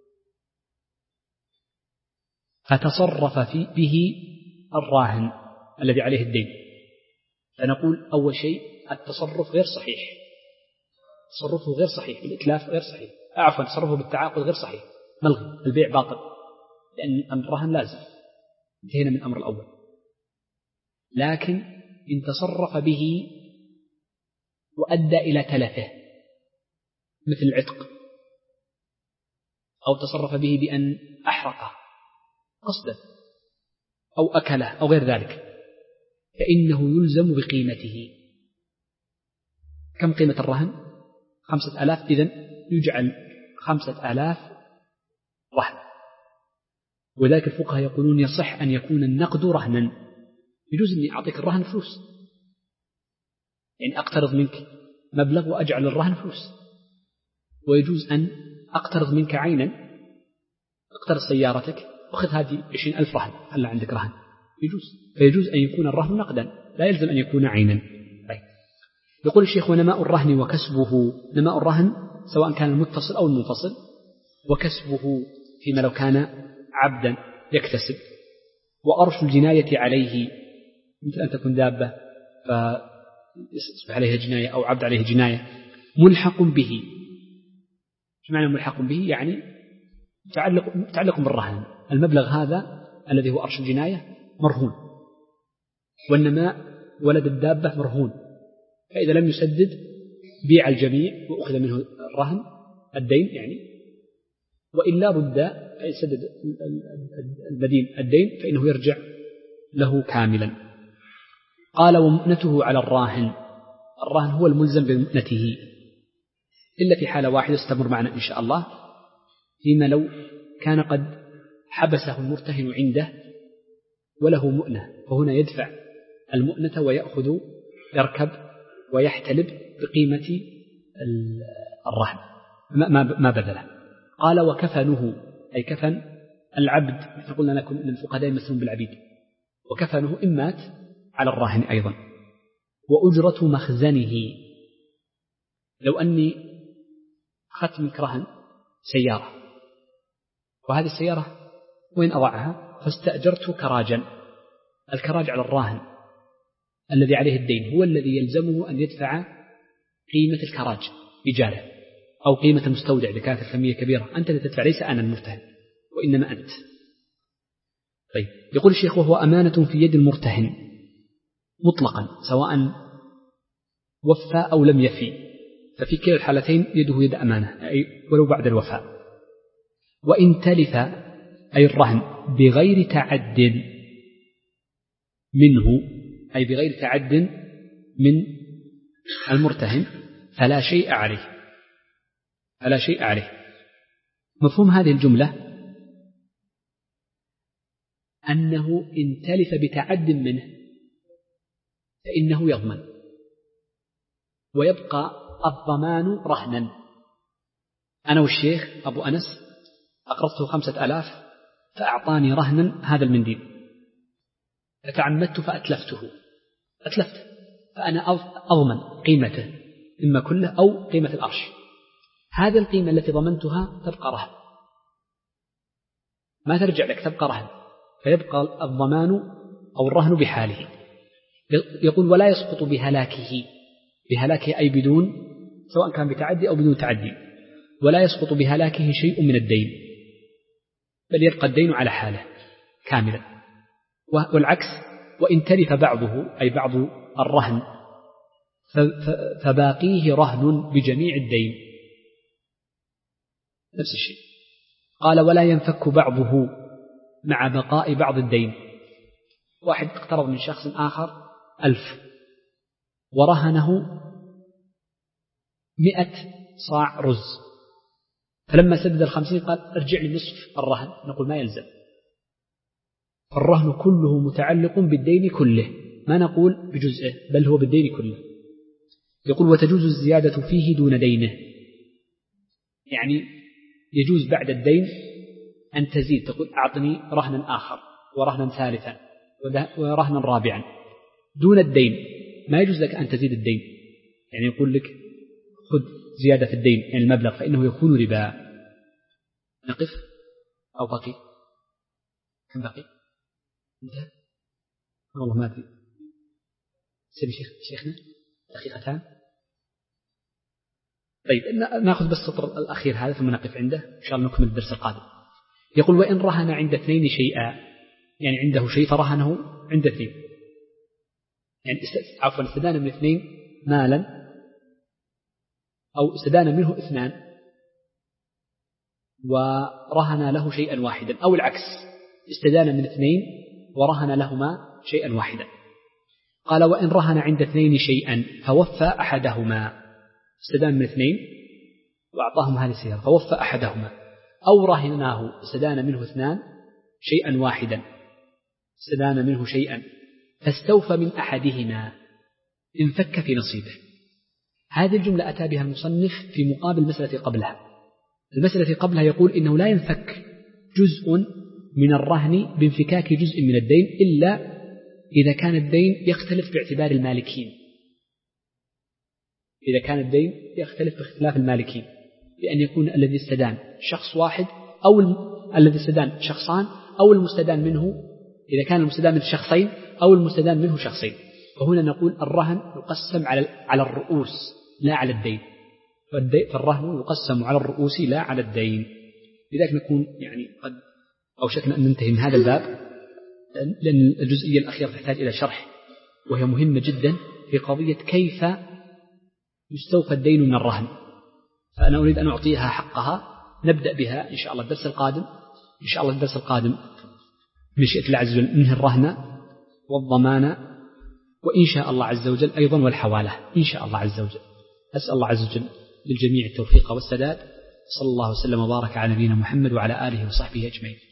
فتصرف في به الراهن الذي عليه الدين، فنقول أول شيء التصرف غير صحيح، تصرفه غير صحيح بالإتلاف غير صحيح، عفوا تصرفه بالتعاقد غير صحيح، ملغي، البيع باطل. لأن الرهن لازم، انتهينا من الأمر الأول. لكن إن تصرف به وأدى إلى تلفه مثل العتق، أو تصرف به بأن أحرقه قصدا أو أكله أو غير ذلك، فإنه يلزم بقيمته. كم قيمة الرهن؟ خمسة آلاف، إذن يجعل خمسة آلاف رهن. وذلك الفقهاء يقولون يصح أن يكون النقد رهنا. يجوز أني أعطيك الرهن فلوس، يعني أقترض منك مبلغ وأجعل الرهن فلوس، ويجوز أن أقترض منك عينا، اقترض سيارتك أخذ هذه عشرين ألف رهن، هل عندك رهن؟ يجوز. فيجوز أن يكون الرهن نقدا، لا يلزم أن يكون عينا. طيب. يقول الشيخ: ونماء الرهن وكسبه. نماء الرهن سواء كان المتصل أو المنفصل، وكسبه فيما لو كان عبدا يكتسب. وأرش الجناية عليه مثل أن تكون دابة فيصبح عليها جناية أو عبد عليه جناية. ملحق به. ايش معنى ملحق به؟ يعني تعلق تعلق بالرهن. المبلغ هذا الذي هو أرش الجناية مرهون، والنماء ولد الدابة مرهون، فإذا لم يسدد بيع الجميع وأخذ منه الرهن الدين يعني، وإلا رد يسدد المدين الدين فإنه يرجع له كاملا. قال: ومؤنته على الراهن. الراهن هو الملزم بمؤنته، إلا في حالة واحدة استمر معنا إن شاء الله، فيما لو كان قد حبسه المرتهن عنده وله مؤنة، فهنا يدفع المؤنة ويأخذ يركب ويحتلب بقيمة الرهن ما بذله. قال: وكفنه، أي كفن العبد، مثل قلنا لكم أن الفقهاء يمثلون بالعبيد، وكفنه إن مات على الراهن أيضا. وأجرة مخزنه. لو أني أخذت منك رهن سيارة، وهذه السيارة وين أضعها؟ فاستأجرت كراجا. الكراج على الراهن الذي عليه الدين هو الذي يلزمه أن يدفع قيمة الكراج إجارة، أو قيمة المستودع إذا كانت الكمية كبيرة. أنت الذي تدفع، ليس أنا المرتهن، وإنما أنت. طيب. يقول الشيخ: وهو أمانة في يد المرتهن مطلقا، سواء وفى أو لم يفي، ففي كلا الحالتين يده يد أمانة، أي ولو بعد الوفاء. وإن تلف، أي الرهن، بغير تعد منه، أي بغير تعد من المرتهن، فلا شيء عليه، فلا شيء عليه. مفهوم هذه الجملة أنه إن تلف بتعد منه فإنه يضمن، ويبقى الضمان رهنا. أنا والشيخ أبو أنس أقرضته خمسة آلاف فأعطاني رهنا هذا المنديل، فتعمدت فأتلفته، أتلفت، فأنا أضمن قيمته إما كله أو قيمة الأرش. هذه القيمة التي ضمنتها تبقى رهن، ما ترجع لك، تبقى رهن، فيبقى الضمان أو الرهن بحاله. يقول: ولا يسقط بهلاكه. بهلاكه أي بدون، سواء كان بتعدي أو بدون تعدي، ولا يسقط بهلاكه شيء من الدين، بل يبقى الدين على حاله كاملا. والعكس: وإن تلف بعضه، أي بعض الرهن، فباقيه رهن بجميع الدين، نفس الشيء. قال: ولا ينفك بعضه مع بقاء بعض الدين. واحد اقترض من شخص آخر ألف ورهنه مئة صاع رز، فلما سدد الخمسين قال: ارجع لي نصف الرهن. نقول: ما يلزم، الرهن كله متعلق بالدين كله، ما نقول بجزءه، بل هو بالدين كله. يقول: وتجوز الزيادة فيه دون دينه. يعني يجوز بعد الدين أن تزيد، تقول: أعطني رهنا آخر ورهنا ثالثا ورهنا رابعا دون الدين. ما يجوز لك أن تزيد الدين، يعني يقول لك: خذ زيادة في الدين، يعني المبلغ، فإنه يكون ربا. نقف أو بقي؟ كم بقي؟ انتهى؟ والله ما أدري. سيب شيخ شيخنا دقيقتان. طيب، نأخذ بس السطر الأخير هذا ثم نقف عنده إن شاء الله نكمل الدرس القادم. يقول وإن رهن عند اثنين شيئا، يعني عنده شيء فرهنه عند اثنين، يعني عفوا استدان من اثنين مالا أو استدان منه اثنان ورهن له شيئا واحدا، أو العكس استدان من اثنين ورهن لهما شيئا واحدا. قال وإن رهن عند اثنين شيئا فوفى أحدهما، استدان من اثنين وأعطاهم هذه السيارة فوفى أحدهما، أو رهناه استدان منه اثنان شيئا واحدا، استدان منه شيئا فاستوفى من أحدهما انفك في نصيبه. هذه الجملة أتى بها المصنف في مقابل المسألة قبلها. المسألة قبلها يقول إنه لا ينفك جزء من الرهن بانفكاك جزء من الدين إلا إذا كان الدين يختلف باعتبار المالكين، إذا كان الدين يختلف باختلاف المالكين، بأن يكون الذي استدان شخص واحد أو الذي استدان شخصان، أو المستدان منه إذا كان المستدان من شخصين أو المستدان منه شخصين. فهنا نقول الرهن يقسم على على الرؤوس لا على الدين، فالرهن يقسم على الرؤوس لا على الدين. لذلك نكون يعني قد أوشكنا أن ننتهي من هذا الباب، لأن الجزئية الأخيرة تحتاج إلى شرح وهي مهمة جدا في قضية كيف يستوفى الدين من الرهن، فأنا أريد أن أعطيها حقها. نبدأ بها إن شاء الله الدرس القادم، إن شاء الله الدرس القادم بمشيئة الله عز وجل ننهي الرهن والضمان، وإن شاء الله عز وجل أيضا والحوالة إن شاء الله عز وجل. أسأل الله عز وجل للجميع التوفيق والسداد. صلى الله وسلم وبارك على نبينا محمد وعلى آله وصحبه أجمعين.